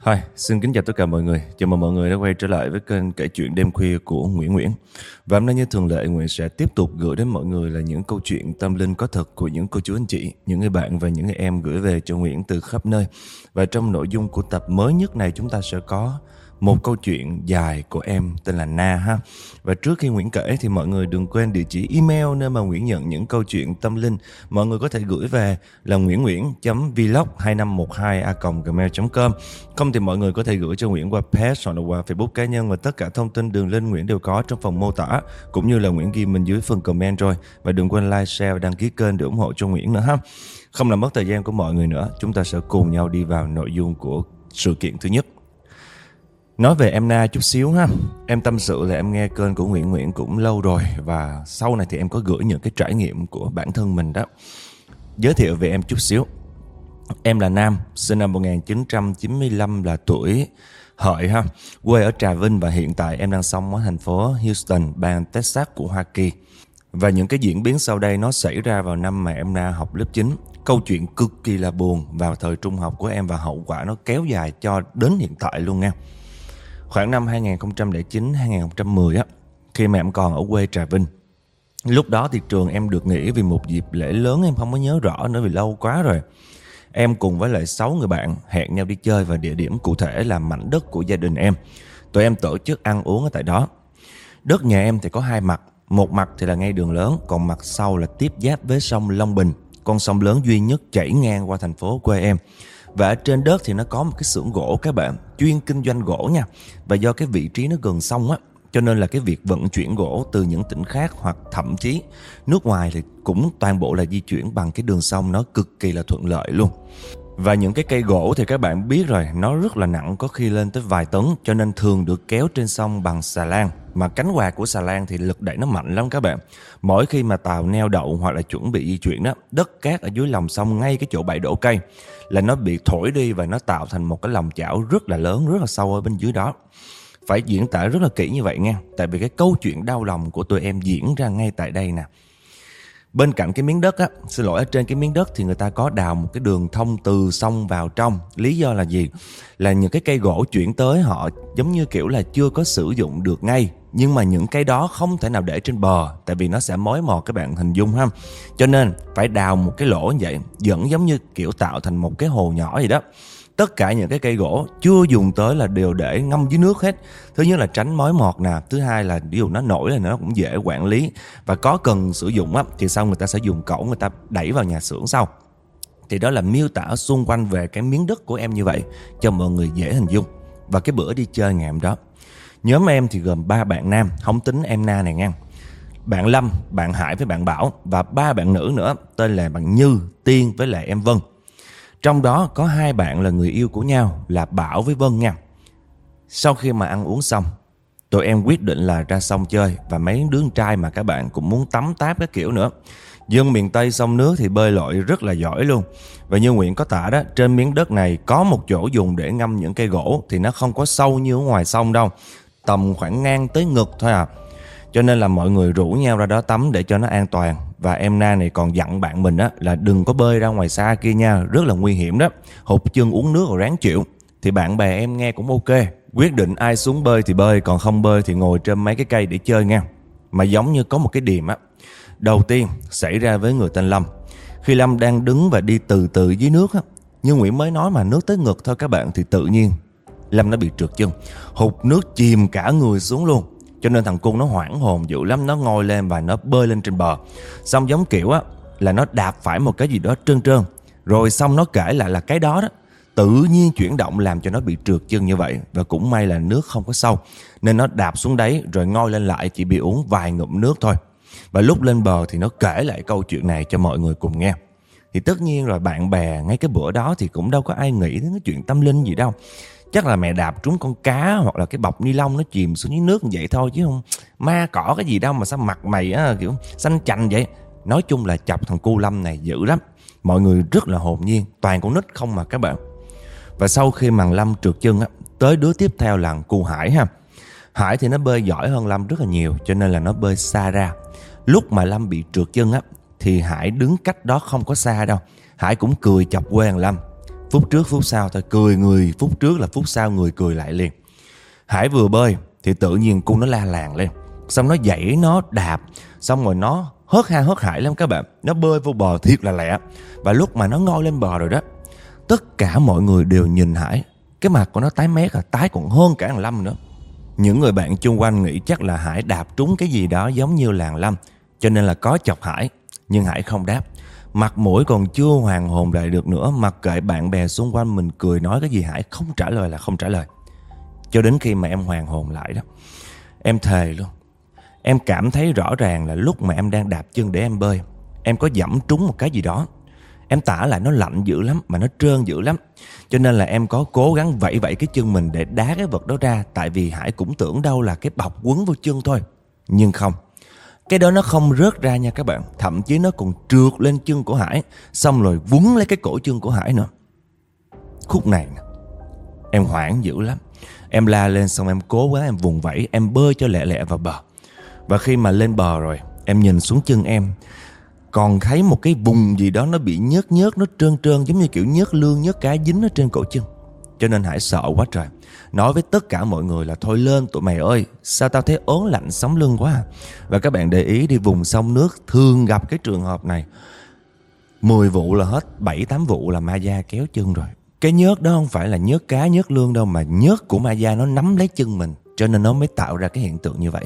Hi, xin kính chào tất cả mọi người. Chào mừng mọi người đã quay trở lại với kênh kể chuyện đêm khuya của Nguyễn. Và hôm nay như thường lệ, Nguyễn sẽ tiếp tục gửi đến mọi người là những câu chuyện tâm linh có thật của những cô chú anh chị, những người bạn và những người em gửi về cho Nguyễn từ khắp nơi. Và trong nội dung của tập mới nhất này, chúng ta sẽ có một câu chuyện dài của em tên là Na ha. Và trước khi Nguyễn kể thì mọi người đừng quên địa chỉ email nơi mà Nguyễn nhận những câu chuyện tâm linh. Mọi người có thể gửi về là nguyễn.vlog2512a.gmail.com. Không thì mọi người có thể gửi cho Nguyễn qua page hoặc là qua Facebook cá nhân, và tất cả thông tin đường link Nguyễn đều có trong phần mô tả, cũng như là Nguyễn ghi bên dưới phần comment rồi. Và đừng quên like, share và đăng ký kênh để ủng hộ cho Nguyễn nữa ha. Không làm mất thời gian của mọi người nữa, chúng ta sẽ cùng nhau đi vào nội dung của sự kiện thứ nhất. Nói về em Na chút xíu ha. Em tâm sự là em nghe kênh của Nguyễn cũng lâu rồi, và sau này thì em có gửi những cái trải nghiệm của bản thân mình đó. Giới thiệu về em chút xíu. Em là nam, sinh năm 1995, là tuổi Hợi ha, quê ở Trà Vinh, và hiện tại em đang sống ở thành phố Houston, bang Texas của Hoa Kỳ. Và những cái diễn biến sau đây nó xảy ra vào năm mà em Na học lớp 9. Câu chuyện cực kỳ là buồn vào thời trung học của em, và hậu quả nó kéo dài cho đến hiện tại luôn nha. Khoảng năm 2009-2010 á, khi mà em còn ở quê Trà Vinh. Lúc đó thì trường em được nghỉ vì một dịp lễ lớn, em không có nhớ rõ nữa vì lâu quá rồi. Em cùng với lại 6 người bạn hẹn nhau đi chơi, và địa điểm cụ thể là mảnh đất của gia đình em. Tụi em tổ chức ăn uống ở tại đó. Đất nhà em thì có hai mặt. Một mặt thì là ngay đường lớn, còn mặt sau là tiếp giáp với sông Long Bình, con sông lớn duy nhất chảy ngang qua thành phố quê em. Và ở trên đất thì nó có một cái xưởng gỗ các bạn, chuyên kinh doanh gỗ nha. Và do cái vị trí nó gần sông á, cho nên là cái việc vận chuyển gỗ từ những tỉnh khác hoặc thậm chí nước ngoài thì cũng toàn bộ là di chuyển bằng cái đường sông, nó cực kỳ là thuận lợi luôn. Và những cái cây gỗ thì các bạn biết rồi, nó rất là nặng, có khi lên tới vài tấn, cho nên thường được kéo trên sông bằng xà lan. Mà cánh quạt của xà lan thì lực đẩy nó mạnh lắm các bạn. Mỗi khi mà tàu neo đậu hoặc là chuẩn bị di chuyển đó, đất cát ở dưới lòng sông ngay cái chỗ bãi đổ cây là nó bị thổi đi, và nó tạo thành một cái lòng chảo rất là lớn, rất là sâu ở bên dưới đó. Phải diễn tả rất là kỹ như vậy nha, tại vì cái câu chuyện đau lòng của tụi em diễn ra ngay tại đây nè. Bên cạnh cái miếng đất á, ở trên cái miếng đất thì người ta có đào một cái đường thông từ sông vào trong. Lý do là gì? Là những cái cây gỗ chuyển tới họ giống như kiểu là chưa có sử dụng được ngay. Nhưng mà những cái đó không thể nào để trên bờ, tại vì nó sẽ mối mọt, các bạn hình dung ha. Cho nên phải đào một cái lỗ như vậy, vẫn giống như kiểu tạo thành một cái hồ nhỏ vậy đó. Tất cả những cái cây gỗ chưa dùng tới là đều để ngâm dưới nước hết. Thứ nhất là tránh mối mọt nè, thứ hai là ví dụ nó nổi là nó cũng dễ quản lý. Và có cần sử dụng á, thì sau người ta sẽ dùng cẩu người ta đẩy vào nhà xưởng sau. Thì đó là miêu tả xung quanh về cái miếng đất của em như vậy, cho mọi người dễ hình dung. Và cái bữa đi chơi ngày hôm đó, nhóm em thì gồm 3 bạn nam, không tính em Na này nha. Bạn Lâm, bạn Hải với bạn Bảo, và 3 bạn nữ nữa, tên là bạn Như, Tiên với lại em Vân. Trong đó có 2 bạn là người yêu của nhau, là Bảo với Vân nha. Sau khi mà ăn uống xong, tụi em quyết định là ra sông chơi. Và mấy đứa con trai mà các bạn cũng muốn tắm táp cái kiểu nữa. Dân miền Tây sông nước thì bơi lội rất là giỏi luôn. Và như Nguyễn có tả đó, trên miếng đất này có một chỗ dùng để ngâm những cây gỗ, thì nó không có sâu như ở ngoài sông đâu, tầm khoảng ngang tới ngực thôi à. Cho nên là mọi người rủ nhau ra đó tắm để cho nó an toàn. Và em Na này còn dặn bạn mình á là đừng có bơi ra ngoài xa kia nha, rất là nguy hiểm đó, hụt chân uống nước rồi ráng chịu. Thì bạn bè em nghe cũng ok, quyết định ai xuống bơi thì bơi, còn không bơi thì ngồi trên mấy cái cây để chơi nha. Mà giống như có một cái điểm á, đầu tiên xảy ra với người tên Lâm. Khi Lâm đang đứng và đi từ từ dưới nước á, như Nguyễn mới nói mà, nước tới ngực thôi các bạn, thì tự nhiên Lâm nó bị trượt chân, hụt nước chìm cả người xuống luôn. Cho nên thằng Cung nó hoảng hồn dữ lắm, nó ngồi lên và nó bơi lên trên bờ. Xong giống kiểu á là nó đạp phải một cái gì đó trơn trơn, rồi xong nó kể lại là cái đó tự nhiên chuyển động làm cho nó bị trượt chân như vậy. Và cũng may là nước không có sâu, nên nó đạp xuống đấy rồi ngoi lên lại, chỉ bị uống vài ngụm nước thôi. Và lúc lên bờ thì nó kể lại câu chuyện này cho mọi người cùng nghe. Thì tất nhiên rồi bạn bè ngay cái bữa đó thì cũng đâu có ai nghĩ đến cái chuyện tâm linh gì đâu. Chắc là mẹ đạp trúng con cá, hoặc là cái bọc ni lông nó chìm xuống dưới nước như vậy thôi, chứ không ma cỏ cái gì đâu mà sao mặt mày á kiểu xanh chành vậy. Nói chung là chọc thằng cu Lâm này dữ lắm. Mọi người rất là hồn nhiên, toàn con nít không mà các bạn. Và sau khi mà Lâm trượt chân á, tới đứa tiếp theo là cu Hải ha. Hải thì nó bơi giỏi hơn Lâm rất là nhiều, cho nên là nó bơi xa ra. Lúc mà Lâm bị trượt chân á, thì Hải đứng cách đó không có xa đâu. Hải cũng cười chọc quê thằng Lâm. Phút trước phút sau thôi, cười người phút trước là phút sau người cười lại liền. Hải vừa bơi thì tự nhiên con nó la làng lên, xong nó dãy nó đạp, xong rồi nó hớt ha hớt hải lắm các bạn. Nó bơi vô bờ thiệt là lẹ. Và lúc mà nó ngoi lên bờ rồi đó, tất cả mọi người đều nhìn Hải. Cái mặt của nó tái mét, tái còn hơn cả thằng Lâm nữa. Những người bạn chung quanh nghĩ chắc là Hải đạp trúng cái gì đó giống như làng Lâm, cho nên là có chọc Hải. Nhưng Hải không đáp, mặt mũi còn chưa hoàn hồn lại được nữa, mặc kệ bạn bè xung quanh mình cười nói cái gì, Hải không trả lời là không trả lời. Cho đến khi mà em hoàn hồn lại đó, em thề luôn, em cảm thấy rõ ràng là lúc mà em đang đạp chân để em bơi, em có dẫm trúng một cái gì đó. Em tả lại nó lạnh dữ lắm, mà nó trơn dữ lắm. Cho nên là em có cố gắng vẫy vẫy cái chân mình để đá cái vật đó ra. Tại vì Hải cũng tưởng đâu là cái bọc quấn vô chân thôi. Nhưng không, cái đó nó không rớt ra nha các bạn. Thậm chí nó còn trượt lên chân của Hải, xong rồi quấn lấy cái cổ chân của Hải nữa. Khúc này nè, em hoảng dữ lắm. Em la lên xong em cố quá, em vùng vẫy, em bơi cho lẹ lẹ vào bờ. Và khi mà lên bờ rồi, em nhìn xuống chân em, còn thấy một cái vùng gì đó nó bị nhớt nhớt, nó trơn trơn giống như kiểu nhớt lương, nhớt cá dính ở trên cổ chân. Cho nên Hải sợ quá trời, nói với tất cả mọi người là thôi lên tụi mày ơi, sao tao thấy ớn lạnh sống lưng quá. Và các bạn để ý đi, vùng sông nước thường gặp cái trường hợp này. 10 vụ là hết 7-8 vụ là ma da kéo chân rồi. Cái nhớt đó không phải là nhớt cá, nhớt lương đâu, mà nhớt của ma da nó nắm lấy chân mình, cho nên nó mới tạo ra cái hiện tượng như vậy.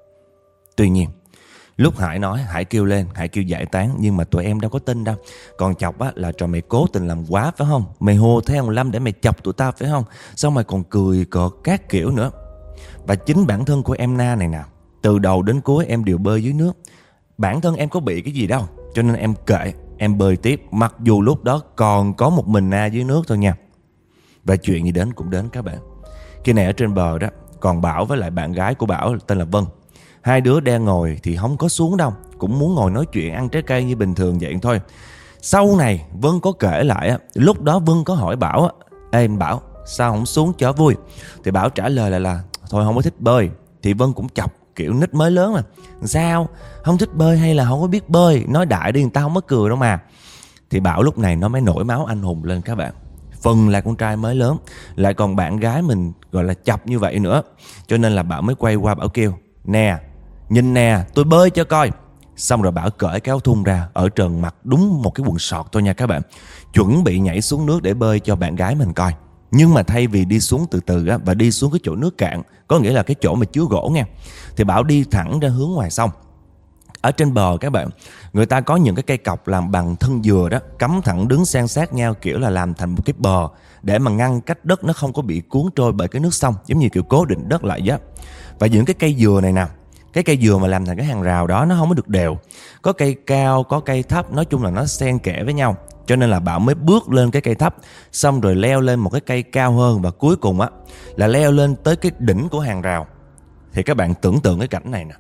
Tuy nhiên, lúc Hải nói, Hải kêu lên, Hải kêu giải tán, nhưng mà tụi em đâu có tin đâu. Còn chọc á là trò mày cố tình làm quá phải không? Mày hô theo thằng Lâm để mày chọc tụi tao phải không? Xong mày còn cười cợt các kiểu nữa. Và chính bản thân của em Na này nè, từ đầu đến cuối em đều bơi dưới nước. Bản thân em có bị cái gì đâu, cho nên em kệ, em bơi tiếp. Mặc dù lúc đó còn có một mình Na dưới nước thôi nha. Và chuyện gì đến cũng đến các bạn. Khi này ở trên bờ đó, còn Bảo với lại bạn gái của Bảo tên là Vân. Hai đứa đang ngồi thì không có xuống đâu, cũng muốn ngồi nói chuyện ăn trái cây như bình thường vậy thôi. Sau này Vân có kể lại á, lúc đó Vân có hỏi Bảo á, ê anh Bảo, sao không xuống cho vui? Thì Bảo trả lời lại là thôi không có thích bơi. Thì Vân cũng chọc kiểu nít mới lớn mà, sao không thích bơi hay là không có biết bơi, nói đại đi người ta không có cười đâu mà. Thì Bảo lúc này nó mới nổi máu anh hùng lên các bạn. Phần là con trai mới lớn, lại còn bạn gái mình gọi là chọc như vậy nữa, cho nên là Bảo mới quay qua Bảo kêu, nè, nhìn nè, tôi bơi cho coi. Xong rồi Bảo cởi cái áo thun ra, ở trần mặc đúng một cái quần sọt thôi nha các bạn. Chuẩn bị nhảy xuống nước để bơi cho bạn gái mình coi. Nhưng mà thay vì đi xuống từ từ á, và đi xuống cái chỗ nước cạn, có nghĩa là cái chỗ mà chứa gỗ nha, thì Bảo đi thẳng ra hướng ngoài sông. Ở trên bờ các bạn, người ta có những cái cây cọc làm bằng thân dừa đó, cắm thẳng đứng san sát nhau, kiểu là làm thành một cái bờ để mà ngăn cách đất nó không có bị cuốn trôi bởi cái nước sông, giống như kiểu cố định đất lại á. Và những cái cây dừa này nè, cái cây dừa mà làm thành cái hàng rào đó nó không có được đều, có cây cao có cây thấp, nói chung là nó xen kẽ với nhau. Cho nên là Bảo mới bước lên cái cây thấp, xong rồi leo lên một cái cây cao hơn, và cuối cùng á là leo lên tới cái đỉnh của hàng rào. Thì các bạn tưởng tượng cái cảnh này nè,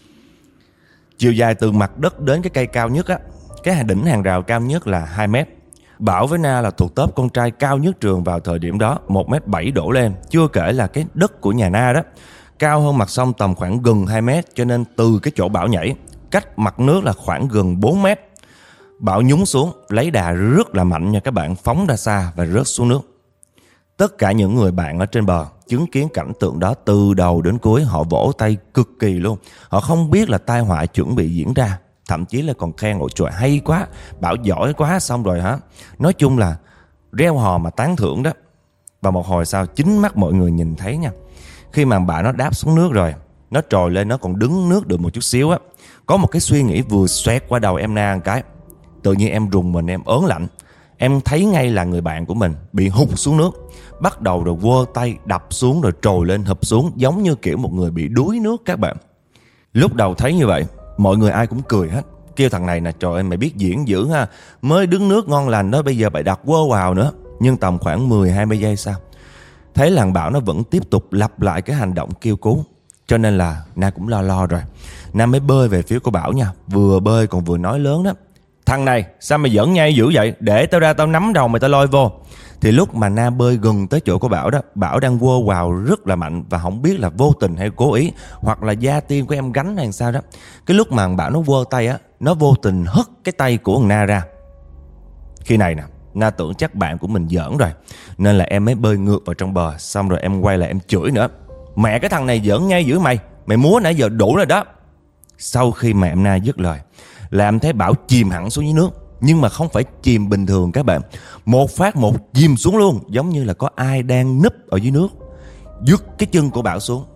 chiều dài từ mặt đất đến cái cây cao nhất á, cái đỉnh hàng rào cao nhất là 2 mét. Bảo với Na là thuộc top con trai cao nhất trường vào thời điểm đó, 1m7 đổ lên. Chưa kể là cái đất của nhà Na đó cao hơn mặt sông tầm khoảng gần 2 mét, cho nên từ cái chỗ Bảo nhảy, cách mặt nước là khoảng gần 4 mét. Bảo nhúng xuống, lấy đà rất là mạnh nha các bạn, phóng ra xa và rớt xuống nước. Tất cả những người bạn ở trên bờ chứng kiến cảnh tượng đó từ đầu đến cuối, họ vỗ tay cực kỳ luôn. Họ không biết là tai họa chuẩn bị diễn ra, thậm chí là còn khen ôi trời hay quá, Bảo giỏi quá, xong rồi hả. Nói chung là reo hò mà tán thưởng đó. Và một hồi sau, chính mắt mọi người nhìn thấy nha, khi mà bạn nó đáp xuống nước rồi, nó trồi lên, nó còn đứng nước được một chút xíu á, có một cái suy nghĩ vừa xoẹt qua đầu em Na một cái. Tự nhiên em rùng mình, em ớn lạnh. Em thấy ngay là người bạn của mình bị hụt xuống nước, bắt đầu rồi quơ tay đập xuống rồi trồi lên hụp xuống, giống như kiểu một người bị đuối nước các bạn. Lúc đầu thấy như vậy, mọi người ai cũng cười hết, kêu thằng này nè, trời ơi mày biết diễn dữ ha, mới đứng nước ngon lành đó, bây giờ mày đặt quơ vào nữa. Nhưng tầm khoảng 10-20 giây sau, thấy làng Bảo nó vẫn tiếp tục lặp lại cái hành động kêu cứu, cho nên là Na cũng lo rồi. Na mới bơi về phía của Bảo nha, vừa bơi còn vừa nói lớn đó, thằng này sao mày giỡn nhai dữ vậy, để tao ra tao nắm đầu mày tao lôi vô. Thì lúc mà Na bơi gần tới chỗ của Bảo đó, Bảo đang quơ vào rất là mạnh, và không biết là vô tình hay cố ý, hoặc là da tiên của em gánh hay sao đó. Cái lúc mà Bảo nó quơ tay á, nó vô tình hất cái tay của thằng Na ra. Khi này nè, Na tưởng chắc bạn của mình giỡn rồi, nên là em mới bơi ngược vào trong bờ. Xong rồi em quay lại em chửi nữa: mẹ cái thằng này giỡn ngay dữ mày, mày múa nãy giờ đủ rồi đó. Sau khi mà em Na dứt lời là em thấy Bảo chìm hẳn xuống dưới nước. Nhưng mà không phải chìm bình thường các bạn, một phát một chìm xuống luôn, giống như là có ai đang núp ở dưới nước, dứt cái chân của Bảo xuống.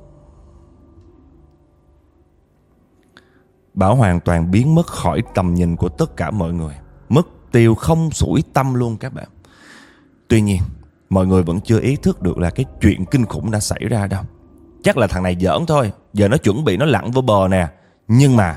Bảo hoàn toàn biến mất khỏi tầm nhìn của tất cả mọi người, mất tiêu không sủi tăm luôn các bạn. Tuy nhiên mọi người vẫn chưa ý thức được là cái chuyện kinh khủng đã xảy ra đâu. Chắc là thằng này giỡn thôi, giờ nó chuẩn bị nó lặn vô bờ nè. Nhưng mà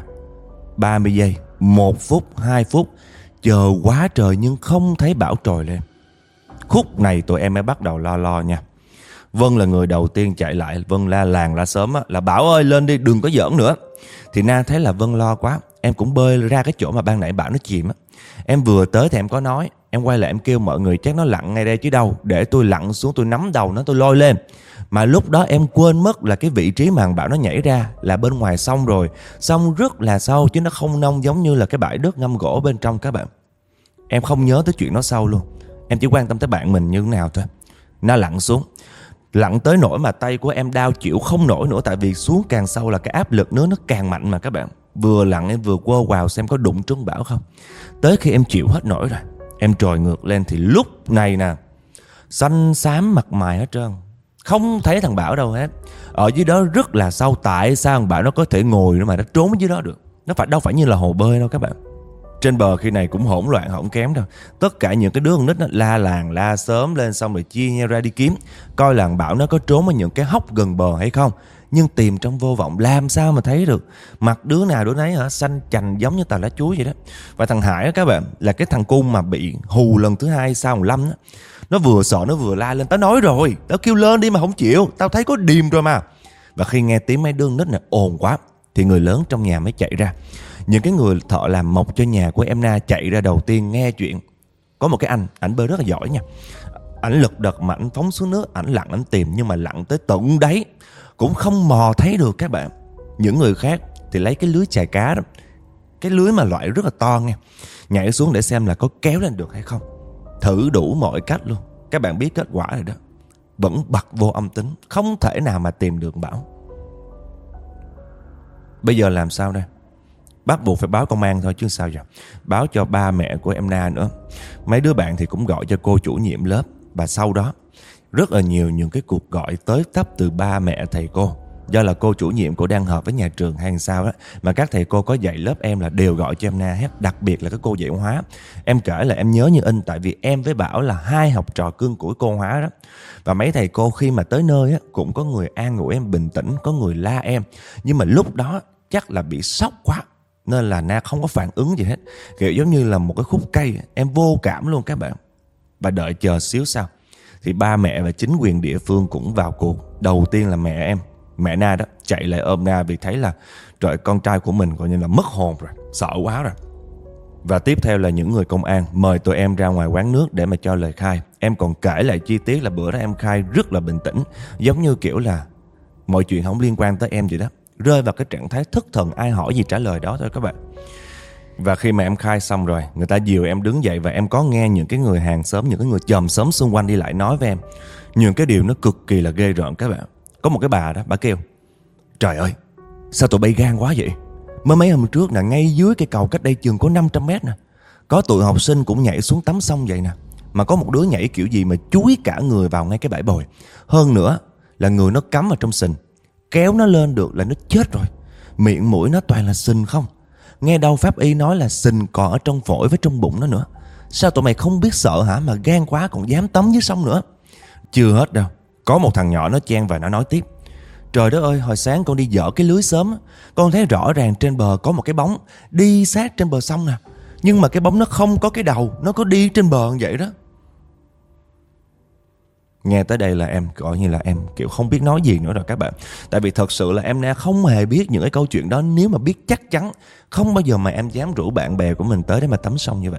30 giây, 1 phút, 2 phút, chờ quá trời nhưng không thấy Bảo trồi lên. Khúc này tụi em mới bắt đầu lo nha. Vân là người đầu tiên chạy lại. Vân la làng la sớm là: Bảo ơi lên đi, đừng có giỡn nữa. Thì Na thấy là Vân lo quá, em cũng bơi ra cái chỗ mà ban nãy Bảo nó chìm á. Em vừa tới thì em có nói, em quay lại em kêu mọi người chắc nó lặn ngay đây chứ đâu, để tôi lặn xuống tôi nắm đầu nó tôi lôi lên. Mà lúc đó em quên mất là cái vị trí mà thằng Bảo nó nhảy ra là bên ngoài sông rồi. Sông rất là sâu chứ nó không nông giống như là cái bãi đất ngâm gỗ bên trong các bạn. Em không nhớ tới chuyện nó sâu luôn, em chỉ quan tâm tới bạn mình như thế nào thôi. Nó lặn xuống, lặn tới nỗi mà tay của em đau chịu không nổi nữa. Tại vì xuống càng sâu là cái áp lực nước nó càng mạnh mà các bạn. Vừa lặn em vừa quơ quào xem có đụng trúng Bảo không. Tới khi em chịu hết nổi rồi, em trồi ngược lên thì lúc này nè, xanh xám mặt mày hết trơn, không thấy thằng Bảo đâu hết. Ở dưới đó rất là sâu, tại sao thằng Bảo nó có thể ngồi nữa mà nó trốn ở dưới đó được? Nó đâu phải như là hồ bơi đâu các bạn. Trên bờ khi này cũng hỗn loạn không kém đâu. Tất cả những cái đứa con nít nó la làng la sớm lên, xong rồi chia nhau ra đi kiếm coi là thằng Bảo nó có trốn ở những cái hốc gần bờ hay không. Nhưng tìm trong vô vọng làm sao mà thấy được. Mặt đứa nào đứa nấy xanh chành giống như tàu lá chuối vậy đó. Và thằng Hải đó các bạn, là cái thằng cung mà bị hù lần thứ 2 sau thằng Lâm đó. Nó vừa sợ nó vừa la lên: tao nói rồi, tao kêu lên đi mà không chịu, tao thấy có điềm rồi mà. Và khi nghe tiếng mấy đứa nít này ồn quá thì người lớn trong nhà mới chạy ra. Những cái người thợ làm mộc cho nhà của em Na chạy ra đầu tiên nghe chuyện. Có một cái anh, ảnh bơi rất là giỏi nha. Ảnh lật đật mà ảnh phóng xuống nước, ảnh lặn ảnh tìm, nhưng mà lặn tới tận đáy cũng không mò thấy được các bạn. Những người khác thì lấy cái lưới chài cá đó, cái lưới mà loại rất là to nha, nhảy xuống để xem là có kéo lên được hay không. Thử đủ mọi cách luôn, các bạn biết kết quả rồi đó, vẫn bật vô âm tính, không thể nào mà tìm được Bảo. Bây giờ làm sao đây? Bắt buộc phải báo công an thôi chứ sao giờ. Báo cho ba mẹ của em Na nữa. Mấy đứa bạn thì cũng gọi cho cô chủ nhiệm lớp. Và sau đó rất là nhiều những cái cuộc gọi tới tấp từ ba mẹ thầy cô. Do là cô chủ nhiệm cô đang họp với nhà trường hay sao đó, mà các thầy cô có dạy lớp em là đều gọi cho em Na hết. Đặc biệt là cái cô dạy hóa. Em kể là em nhớ như in, tại vì em với Bảo là hai học trò cưng của cô hóa đó. Và mấy thầy cô khi mà tới nơi á, cũng có người an ủi em bình tĩnh, có người la em. Nhưng mà lúc đó chắc là bị sốc quá nên là Na không có phản ứng gì hết. Kiểu giống như là một cái khúc cây, em vô cảm luôn các bạn. Và đợi chờ xíu sau thì ba mẹ và chính quyền địa phương cũng vào cuộc. Đầu tiên là mẹ em, mẹ Na đó, chạy lại ôm Na vì thấy là trời, con trai của mình coi như là mất hồn rồi, sợ quá rồi. Và tiếp theo là những người công an mời tụi em ra ngoài quán nước để mà cho lời khai. Em còn kể lại chi tiết là bữa đó em khai rất là bình tĩnh, giống như kiểu là mọi chuyện không liên quan tới em vậy đó. Rơi vào cái trạng thái thất thần, ai hỏi gì trả lời đó thôi các bạn. Và khi mà em khai xong rồi, người ta dìu em đứng dậy. Và em có nghe những cái người hàng xóm, những cái người chòm xóm xung quanh đi lại nói với em những cái điều nó cực kỳ là ghê rợn các bạn. Có một cái bà đó, bà kêu: trời ơi, sao tụi bay gan quá vậy? Mới mấy hôm trước là ngay dưới cái cầu cách đây chừng có 500 mét nè, có tụi học sinh cũng nhảy xuống tắm sông vậy nè. Mà có một đứa nhảy kiểu gì mà chúi cả người vào ngay cái bãi bồi. Hơn nữa là người nó cắm vào trong sình, kéo nó lên được là nó chết rồi. Miệng mũi nó toàn là sình không. Nghe đâu pháp y nói là sình còn ở trong phổi với trong bụng nó nữa. Sao tụi mày không biết sợ hả, mà gan quá còn dám tắm dưới sông nữa? Chưa hết đâu. Có một thằng nhỏ nó chen và nó nói tiếp: trời đất ơi, hồi sáng con đi dỡ cái lưới sớm, con thấy rõ ràng trên bờ có một cái bóng đi sát trên bờ sông nè. Nhưng mà cái bóng nó không có cái đầu, nó có đi trên bờ như vậy đó. Nghe tới đây là em gọi như là em kiểu không biết nói gì nữa rồi các bạn. Tại vì thật sự là em đã không hề biết những cái câu chuyện đó. Nếu mà biết chắc chắn không bao giờ mà em dám rủ bạn bè của mình tới để mà tắm sông như vậy.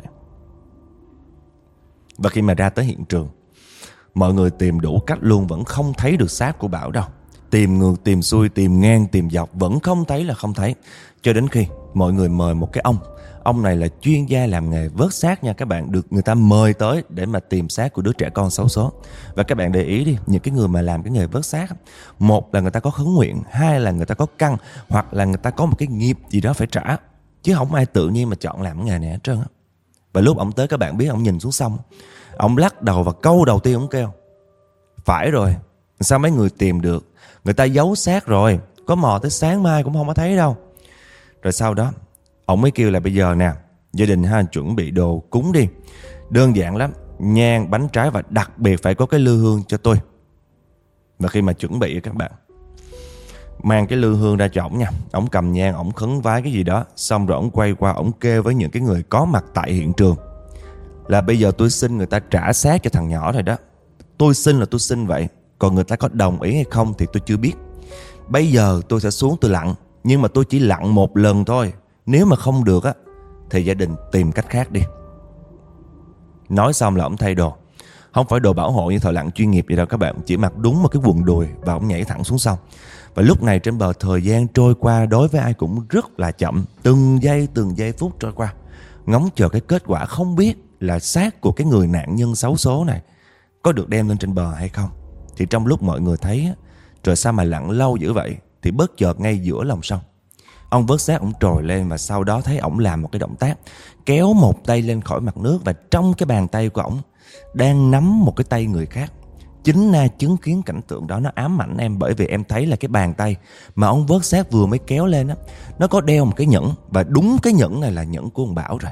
Và khi mà ra tới hiện trường, mọi người tìm đủ cách luôn vẫn không thấy được xác của Bảo đâu. Tìm ngược, tìm xuôi, tìm ngang, tìm dọc vẫn không thấy là không thấy. Cho đến khi mọi người mời một cái ông này là chuyên gia làm nghề vớt xác nha các bạn, được người ta mời tới để mà tìm xác của đứa trẻ con xấu số. Và các bạn để ý đi, những cái người mà làm cái nghề vớt xác, một là người ta có khấn nguyện, hai là người ta có căn, hoặc là người ta có một cái nghiệp gì đó phải trả, chứ không ai tự nhiên mà chọn làm cái nghề này hết trơn á. Và lúc ông tới, các bạn biết ông nhìn xuống sông, ông lắc đầu và câu đầu tiên ông kêu: phải rồi, sao mấy người tìm được, người ta giấu xác rồi, có mò tới sáng mai cũng không có thấy đâu. Rồi sau đó ông mới kêu là bây giờ nè, gia đình chuẩn bị đồ cúng đi, đơn giản lắm, nhang, bánh trái và đặc biệt phải có cái lư hương cho tôi. Và khi mà chuẩn bị các bạn, mang cái lư hương ra cho ổng nha, ổng cầm nhang, ổng khấn vái cái gì đó, xong rồi ổng quay qua ổng kêu với những cái người có mặt tại hiện trường là bây giờ tôi xin người ta trả xác cho thằng nhỏ rồi đó. Tôi xin là tôi xin vậy, còn người ta có đồng ý hay không thì tôi chưa biết. Bây giờ tôi sẽ xuống tôi lặn, nhưng mà tôi chỉ lặn một lần thôi, nếu mà không được á thì gia đình tìm cách khác đi. Nói xong là ổng thay đồ, không phải đồ bảo hộ như thợ lặn chuyên nghiệp vậy đâu các bạn, chỉ mặc đúng một cái quần đùi và ổng nhảy thẳng xuống sông. Và lúc này trên bờ thời gian trôi qua đối với ai cũng rất là chậm, từng giây phút trôi qua, ngóng chờ cái kết quả không biết là xác của cái người nạn nhân xấu số này có được đem lên trên bờ hay không. Thì trong lúc mọi người thấy trời sao mà lặn lâu dữ vậy, thì bất chợt ngay giữa lòng sông, ông vớt xác ổng trồi lên, và sau đó thấy ổng làm một cái động tác kéo một tay lên khỏi mặt nước, và trong cái bàn tay của ổng đang nắm một cái tay người khác. Chính Na chứng kiến cảnh tượng đó nó ám ảnh em, bởi vì em thấy là cái bàn tay mà ông vớt xác vừa mới kéo lên á, nó có đeo một cái nhẫn, và đúng cái nhẫn này là nhẫn của ông Bảo rồi.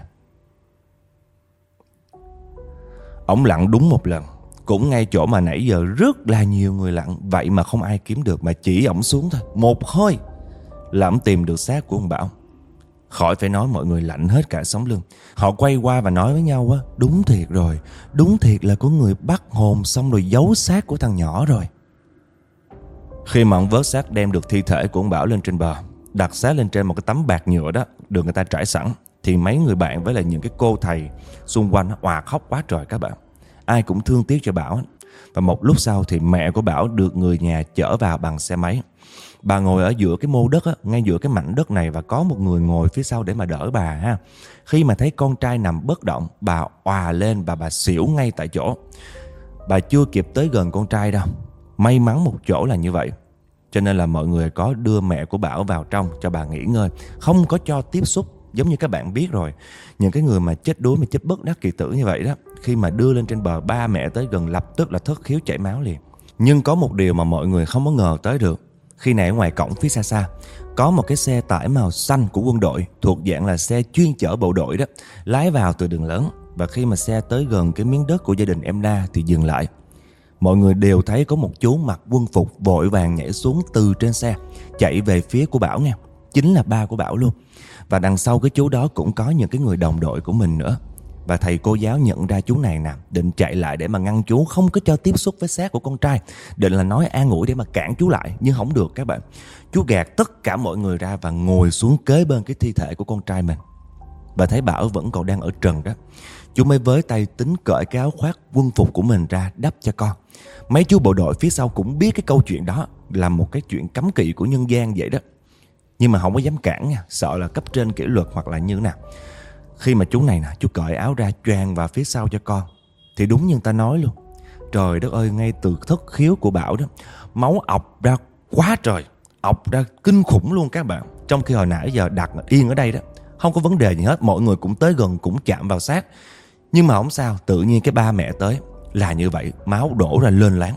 Ổng lặn đúng một lần, cũng ngay chỗ mà nãy giờ rất là nhiều người lặn, vậy mà không ai kiếm được, mà chỉ ổng xuống thôi, một hơi là ổng tìm được xác của ông Bảo. Khỏi phải nói, mọi người lạnh hết cả sống lưng. Họ quay qua và nói với nhau á, đúng thiệt rồi, đúng thiệt là có người bắt hồn xong rồi giấu xác của thằng nhỏ rồi. Khi mà ông vớt xác đem được thi thể của ông Bảo lên trên bờ, đặt xác lên trên một cái tấm bạt nhựa đó được người ta trải sẵn, thì mấy người bạn với lại những cái cô thầy xung quanh òa khóc quá trời các bạn. Ai cũng thương tiếc cho Bảo. Và một lúc sau thì mẹ của Bảo được người nhà chở vào bằng xe máy. Bà ngồi ở giữa cái mô đất á, ngay giữa cái mảnh đất này, và có một người ngồi phía sau để mà đỡ bà ha. Khi mà thấy con trai nằm bất động, bà òa lên và bà xỉu ngay tại chỗ. Bà chưa kịp tới gần con trai đâu. May mắn một chỗ là như vậy, cho nên là mọi người có đưa mẹ của Bảo vào trong cho bà nghỉ ngơi, không có cho tiếp xúc. Giống như các bạn biết rồi, những cái người mà chết đuối mà chết bất đắc kỳ tử như vậy đó, khi mà đưa lên trên bờ, ba mẹ tới gần lập tức là thất khiếu chảy máu liền. Nhưng có một điều mà mọi người không có ngờ tới được. Khi nãy ngoài cổng phía xa xa có một cái xe tải màu xanh của quân đội, thuộc dạng là xe chuyên chở bộ đội đó, lái vào từ đường lớn. Và khi mà xe tới gần cái miếng đất của gia đình em Na thì dừng lại. Mọi người đều thấy có một chú mặc quân phục vội vàng nhảy xuống từ trên xe, chạy về phía của Bảo nha. Chính là ba của Bảo luôn. Và đằng sau cái chú đó cũng có những cái người đồng đội của mình nữa. Và thầy cô giáo nhận ra chú này nè, định chạy lại để mà ngăn chú không có cho tiếp xúc với xác của con trai, định là nói an ủi để mà cản chú lại, nhưng không được các bạn. Chú gạt tất cả mọi người ra và ngồi xuống kế bên cái thi thể của con trai mình. Và thấy Bảo vẫn còn đang ở trần đó, chú mới với tay tính cởi cái áo khoác quân phục của mình ra đắp cho con. Mấy chú bộ đội phía sau cũng biết cái câu chuyện đó là một cái chuyện cấm kỵ của nhân gian vậy đó, nhưng mà không có dám cản nha, sợ là cấp trên kỷ luật hoặc là như thế nào. Khi mà chú này nè, chú cởi áo ra choàng vào phía sau cho con, thì đúng như người ta nói luôn. Trời đất ơi, ngay từ thất khiếu của Bảo đó, máu ọc ra quá trời, ọc ra kinh khủng luôn các bạn. Trong khi hồi nãy giờ đặt yên ở đây đó, không có vấn đề gì hết, mọi người cũng tới gần, cũng chạm vào xác. Nhưng mà không sao, tự nhiên cái ba mẹ tới là như vậy, máu đổ ra lên láng.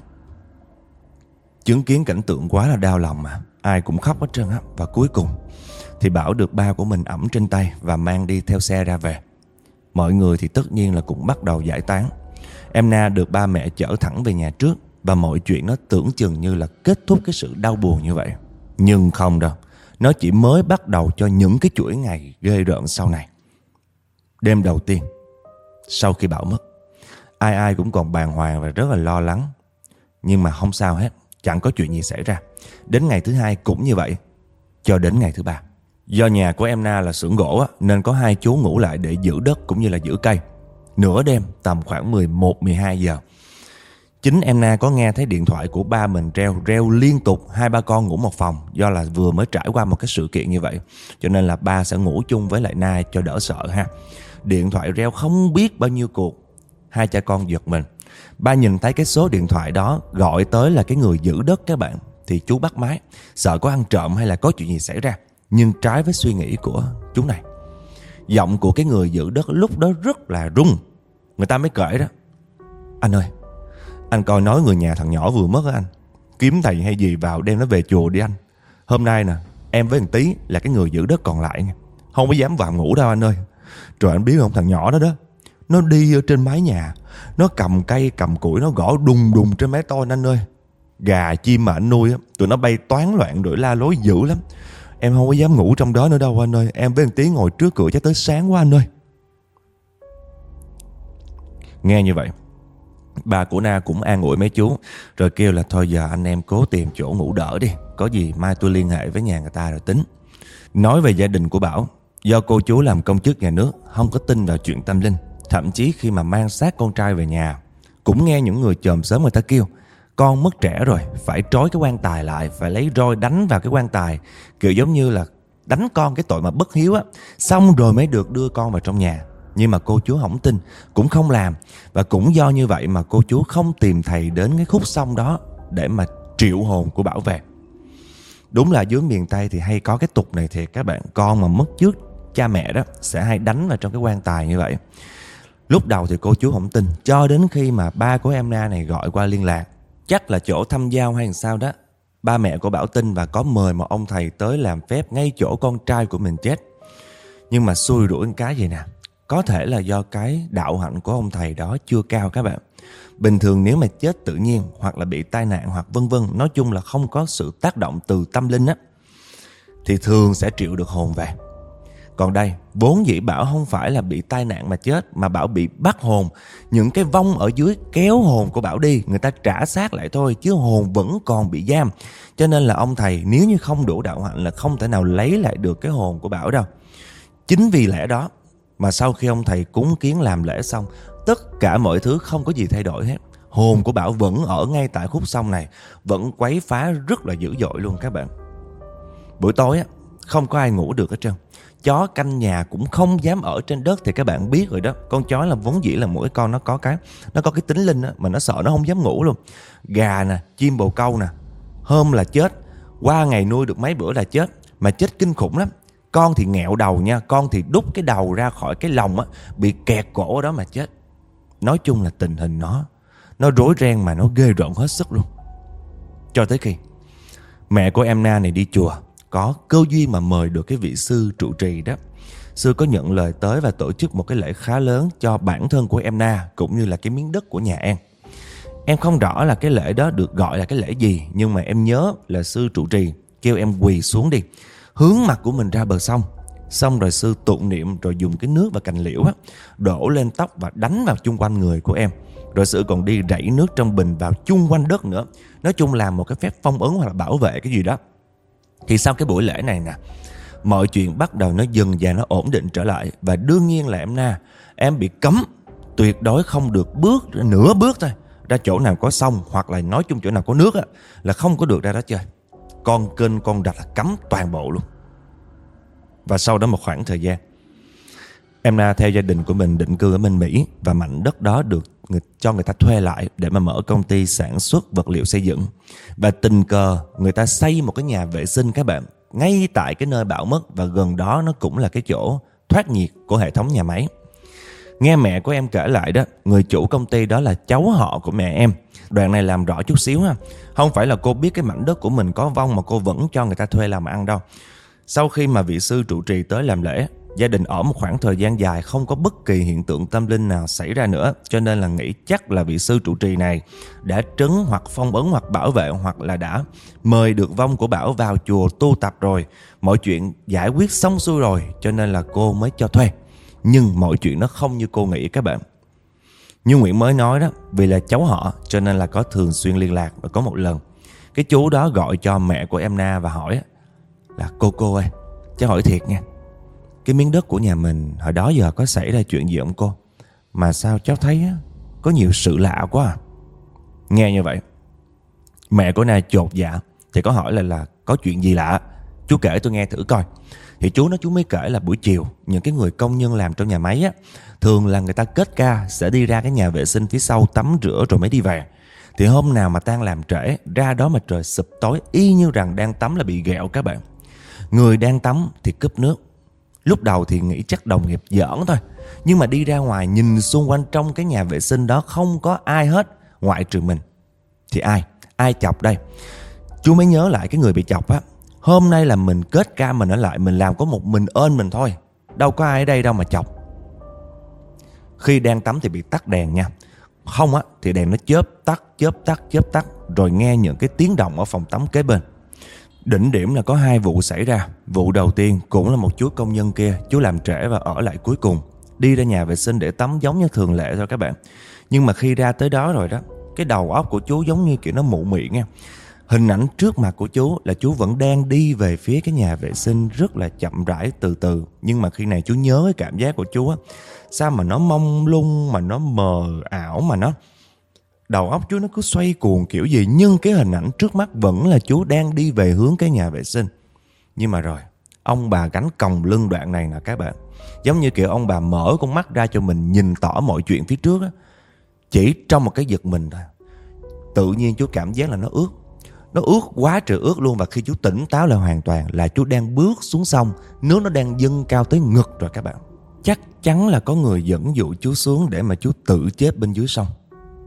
Chứng kiến cảnh tượng quá là đau lòng mà, ai cũng khóc hết trơn á. Và cuối cùng thì Bảo được ba của mình ẵm trên tay và mang đi theo xe ra về. Mọi người thì tất nhiên là cũng bắt đầu giải tán. Em Na được ba mẹ chở thẳng về nhà trước, và mọi chuyện nó tưởng chừng như là kết thúc cái sự đau buồn như vậy. Nhưng không đâu, nó chỉ mới bắt đầu cho những cái chuỗi ngày ghê rợn sau này. Đêm đầu tiên sau khi Bảo mất, ai ai cũng còn bàng hoàng và rất là lo lắng. Nhưng mà không sao hết, chẳng có chuyện gì xảy ra. Đến ngày thứ hai cũng như vậy, cho đến ngày thứ ba. Do nhà của em Na là xưởng gỗ á, nên có hai chú ngủ lại để giữ đất cũng như là giữ cây. Nửa đêm tầm khoảng 11-12 giờ, Chính em Na có nghe thấy điện thoại của ba mình reo liên tục, hai ba con ngủ một phòng, do là vừa mới trải qua một cái sự kiện như vậy, cho nên là ba sẽ ngủ chung với lại Na cho đỡ sợ ha. Điện thoại reo không biết bao nhiêu cuộc, hai cha con giật mình. Ba nhìn thấy cái số điện thoại đó gọi tới là cái người giữ đất các bạn, thì chú bắt máy, sợ có ăn trộm hay là có chuyện gì xảy ra. Nhưng trái với suy nghĩ của chú này, giọng của cái người giữ đất lúc đó rất là rung. Người ta mới kể đó: anh ơi, anh coi nói người nhà thằng nhỏ vừa mất á anh, kiếm thầy hay gì vào đem nó về chùa đi anh. Hôm nay nè, em với thằng Tí là cái người giữ đất còn lại nha, không có dám vào ngủ đâu anh ơi. Rồi anh biết không, thằng nhỏ đó nó đi ở trên mái nhà, nó cầm cây cầm củi, nó gõ đùng đùng trên mái tôn anh ơi. Gà chim mà anh nuôi á, tụi nó bay toán loạn rồi la lối dữ lắm. Em không có dám ngủ trong đó nữa đâu anh ơi. Em với thằng Tí ngồi trước cửa cho tới sáng quá anh ơi. Nghe như vậy, bà của Na cũng an ủi mấy chú, rồi kêu là thôi giờ anh em cố tìm chỗ ngủ đỡ đi, có gì mai tôi liên hệ với nhà người ta rồi tính. Nói về gia đình của Bảo, do cô chú làm công chức nhà nước, không có tin vào chuyện tâm linh. Thậm chí khi mà mang xác con trai về nhà, cũng nghe những người chòm xóm người ta kêu con mất trẻ rồi, phải trói cái quan tài lại, phải lấy roi đánh vào cái quan tài, kiểu giống như là đánh con cái tội mà bất hiếu á, xong rồi mới được đưa con vào trong nhà. Nhưng mà cô chú không tin, cũng không làm. Và cũng do như vậy mà cô chú không tìm thầy đến cái khúc sông đó để mà triệu hồn của Bảo về. Đúng là dưới miền Tây thì hay có cái tục này thiệt các bạn. Con mà mất trước cha mẹ đó sẽ hay đánh vào trong cái quan tài như vậy. Lúc đầu thì cô chú không tin, cho đến khi mà ba của em Na này gọi qua liên lạc, chắc là chỗ thăm giao hay sao đó, ba mẹ của Bảo tin và có mời một ông thầy tới làm phép ngay chỗ con trai của mình chết. Nhưng mà xui rủi cái gì nè, có thể là do cái đạo hạnh của ông thầy đó chưa cao các bạn. Bình thường nếu mà chết tự nhiên hoặc là bị tai nạn hoặc vân vân, nói chung là không có sự tác động từ tâm linh á, thì thường sẽ triệu được hồn về. Còn đây, vốn dĩ Bảo không phải là bị tai nạn mà chết, mà Bảo bị bắt hồn. Những cái vong ở dưới kéo hồn của Bảo đi, người ta trả xác lại thôi, chứ hồn vẫn còn bị giam. Cho nên là ông thầy nếu như không đủ đạo hạnh là không thể nào lấy lại được cái hồn của Bảo đâu. Chính vì lẽ đó mà sau khi ông thầy cúng kiến làm lễ xong, tất cả mọi thứ không có gì thay đổi hết. Hồn của Bảo vẫn ở ngay tại khúc sông này, vẫn quấy phá rất là dữ dội luôn các bạn. Buổi tối á, không có ai ngủ được hết trơn. Chó canh nhà cũng không dám ở trên đất, thì các bạn biết rồi đó. Con chó là vốn dĩ là mỗi con nó có cái tính linh á, mà nó sợ nó không dám ngủ luôn. Gà nè, chim bồ câu nè, hôm là chết, qua ngày nuôi được mấy bữa là chết, mà chết kinh khủng lắm. Con thì nghẹo đầu nha, con thì đút cái đầu ra khỏi cái lồng á, bị kẹt cổ ở đó mà chết. Nói chung là tình hình nó rối ren mà nó ghê rợn hết sức luôn. Cho tới khi mẹ của em Na này đi chùa, có cơ duyên mà mời được cái vị sư trụ trì đó. Sư có nhận lời tới và tổ chức một cái lễ khá lớn cho bản thân của em Na, cũng như là cái miếng đất của nhà em. Em không rõ là cái lễ đó được gọi là cái lễ gì, nhưng mà em nhớ là sư trụ trì kêu em quỳ xuống đi, hướng mặt của mình ra bờ sông. Xong rồi sư tụng niệm, rồi dùng cái nước và cành liễu á, đổ lên tóc và đánh vào chung quanh người của em. Rồi sư còn đi rảy nước trong bình vào chung quanh đất nữa. Nói chung làm một cái phép phong ấn hoặc là bảo vệ cái gì đó. Thì sau cái buổi lễ này nè, mọi chuyện bắt đầu nó dần dà nó ổn định trở lại. Và đương nhiên là em Na, em bị cấm tuyệt đối không được bước nửa bước thôi ra chỗ nào có sông, hoặc là nói chung chỗ nào có nước á, là không có được ra đó chơi. Con kênh con rạch là cấm toàn bộ luôn. Và sau đó một khoảng thời gian, em Na theo gia đình của mình định cư ở bên Mỹ, và mảnh đất đó được cho người ta thuê lại để mà mở công ty sản xuất vật liệu xây dựng. Và tình cờ người ta xây một cái nhà vệ sinh các bạn, ngay tại cái nơi Bảo mất, và gần đó nó cũng là cái chỗ thoát nhiệt của hệ thống nhà máy. Nghe mẹ của em kể lại đó, người chủ công ty đó là cháu họ của mẹ em. Đoạn này làm rõ chút xíu ha. Không phải là cô biết cái mảnh đất của mình có vong mà cô vẫn cho người ta thuê làm ăn đâu. Sau khi mà vị sư trụ trì tới làm lễ, gia đình ở một khoảng thời gian dài không có bất kỳ hiện tượng tâm linh nào xảy ra nữa, cho nên là nghĩ chắc là vị sư trụ trì này đã trấn hoặc phong ấn hoặc bảo vệ, hoặc là đã mời được vong của Bảo vào chùa tu tập rồi, mọi chuyện giải quyết xong xuôi rồi, cho nên là cô mới cho thuê. Nhưng mọi chuyện nó không như cô nghĩ các bạn. Như Nguyễn mới nói đó, vì là cháu họ cho nên là có thường xuyên liên lạc. Và có một lần cái chú đó gọi cho mẹ của em Na và hỏi là cô ơi, cháu hỏi thiệt nha, cái miếng đất của nhà mình hồi đó giờ có xảy ra chuyện gì không cô? Mà sao cháu thấy có nhiều sự lạ quá à? Nghe như vậy, mẹ của Na chột dạ thì có hỏi là có chuyện gì lạ, chú kể tôi nghe thử coi. Thì chú mới kể là buổi chiều những cái người công nhân làm trong nhà máy á, thường là người ta kết ca sẽ đi ra cái nhà vệ sinh phía sau tắm rửa rồi mới đi về. Thì hôm nào mà tan làm trễ, ra đó mà trời sụp tối, y như rằng đang tắm là bị ghẹo các bạn. Người đang tắm thì cúp nước. Lúc đầu thì nghĩ chắc đồng nghiệp giỡn thôi, nhưng mà đi ra ngoài nhìn xung quanh trong cái nhà vệ sinh đó không có ai hết ngoại trừ mình. Thì ai chọc đây? Chú mới nhớ lại cái người bị chọc á, hôm nay là mình kết ca mình ở lại, mình làm có một mình ơn mình thôi, đâu có ai ở đây đâu mà chọc. Khi đang tắm thì bị tắt đèn nha. Không á thì đèn nó chớp tắt, rồi nghe những cái tiếng động ở phòng tắm kế bên. Đỉnh điểm là có 2 vụ xảy ra. Vụ đầu tiên cũng là một chú công nhân kia, chú làm trễ và ở lại cuối cùng, đi ra nhà vệ sinh để tắm giống như thường lệ thôi các bạn. Nhưng mà khi ra tới đó rồi đó, cái đầu óc của chú giống như kiểu nó mụ mị nha. Hình ảnh trước mặt của chú là chú vẫn đang đi về phía cái nhà vệ sinh rất là chậm rãi từ từ. Nhưng mà khi này chú nhớ cái cảm giác của chú á, sao mà nó mông lung, mà nó mờ ảo, mà nó đầu óc chú nó cứ xoay cuồng kiểu gì. Nhưng cái hình ảnh trước mắt vẫn là chú đang đi về hướng cái nhà vệ sinh. Nhưng mà rồi, ông bà gánh còng lưng đoạn này nè các bạn, giống như kiểu ông bà mở con mắt ra cho mình nhìn tỏ mọi chuyện phía trước á. Chỉ trong một cái giật mình thôi, tự nhiên chú cảm giác là nó ướt. Nó ướt quá trời ướt luôn. Và khi chú tỉnh táo lại hoàn toàn là chú đang bước xuống sông. Nước nó đang dâng cao tới ngực rồi các bạn. Chắc chắn là có người dẫn dụ chú xuống để mà chú tự chết bên dưới sông.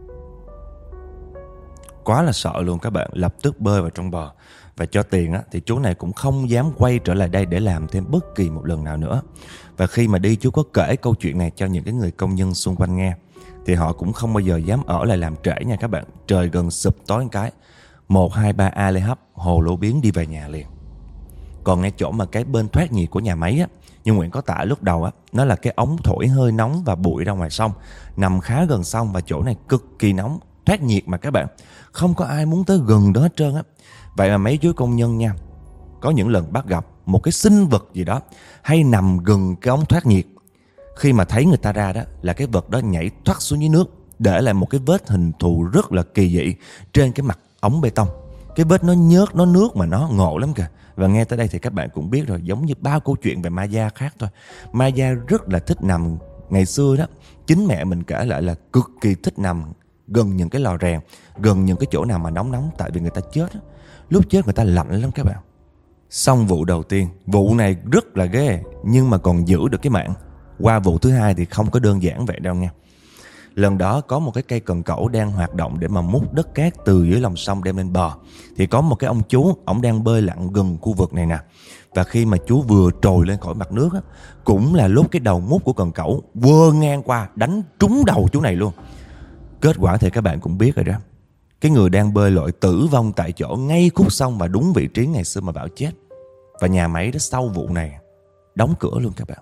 Quá là sợ luôn các bạn. Lập tức bơi vào trong bờ và cho tiền á, thì chú này cũng không dám quay trở lại đây để làm thêm bất kỳ một lần nào nữa. Và khi mà đi, chú có kể câu chuyện này cho những cái người công nhân xung quanh nghe, thì họ cũng không bao giờ dám ở lại làm trễ nha các bạn. Trời gần sụp tối một cái, 1, 2, 3 a lê hấp hồ lô biến đi về nhà liền. Còn ngay chỗ mà cái bên thoát nhiệt của nhà máy á, như Nguyễn có tả lúc đầu á, nó là cái ống thổi hơi nóng và bụi ra ngoài sông, nằm khá gần sông, và chỗ này cực kỳ nóng, thoát nhiệt mà các bạn, không có ai muốn tới gần đó hết trơn á. Vậy mà mấy chú công nhân nha, có những lần bắt gặp một cái sinh vật gì đó hay nằm gần cái ống thoát nhiệt. Khi mà thấy người ta ra đó là cái vật đó nhảy thoát xuống dưới nước, để lại một cái vết hình thù rất là kỳ dị trên cái mặt ống bê tông. Cái vết nó nhớt, nó nước mà nó ngộ lắm kìa. Và nghe tới đây thì các bạn cũng biết rồi, giống như bao câu chuyện về ma da khác thôi. Ma da rất là thích nằm. Ngày xưa đó, chính mẹ mình kể lại là cực kỳ thích nằm gần những cái lò rèn, gần những cái chỗ nào mà nóng. Tại vì người ta chết đó, lúc chết người ta lạnh lắm các bạn. Xong vụ đầu tiên, vụ này rất là ghê, nhưng mà còn giữ được cái mạng. Qua vụ thứ hai thì không có đơn giản vậy đâu nha. Lần đó có một cái cây cần cẩu đang hoạt động để mà múc đất cát từ dưới lòng sông đem lên bờ. Thì có một cái ông chú, ổng đang bơi lặn gần khu vực này nè. Và khi mà chú vừa trồi lên khỏi mặt nước á, cũng là lúc cái đầu múc của cần cẩu vơ ngang qua đánh trúng đầu chú này luôn. Kết quả thì các bạn cũng biết rồi đó. Cái người đang bơi lội tử vong tại chỗ ngay khúc sông và đúng vị trí ngày xưa mà Bảo chết. Và nhà máy đó sau vụ này đóng cửa luôn các bạn.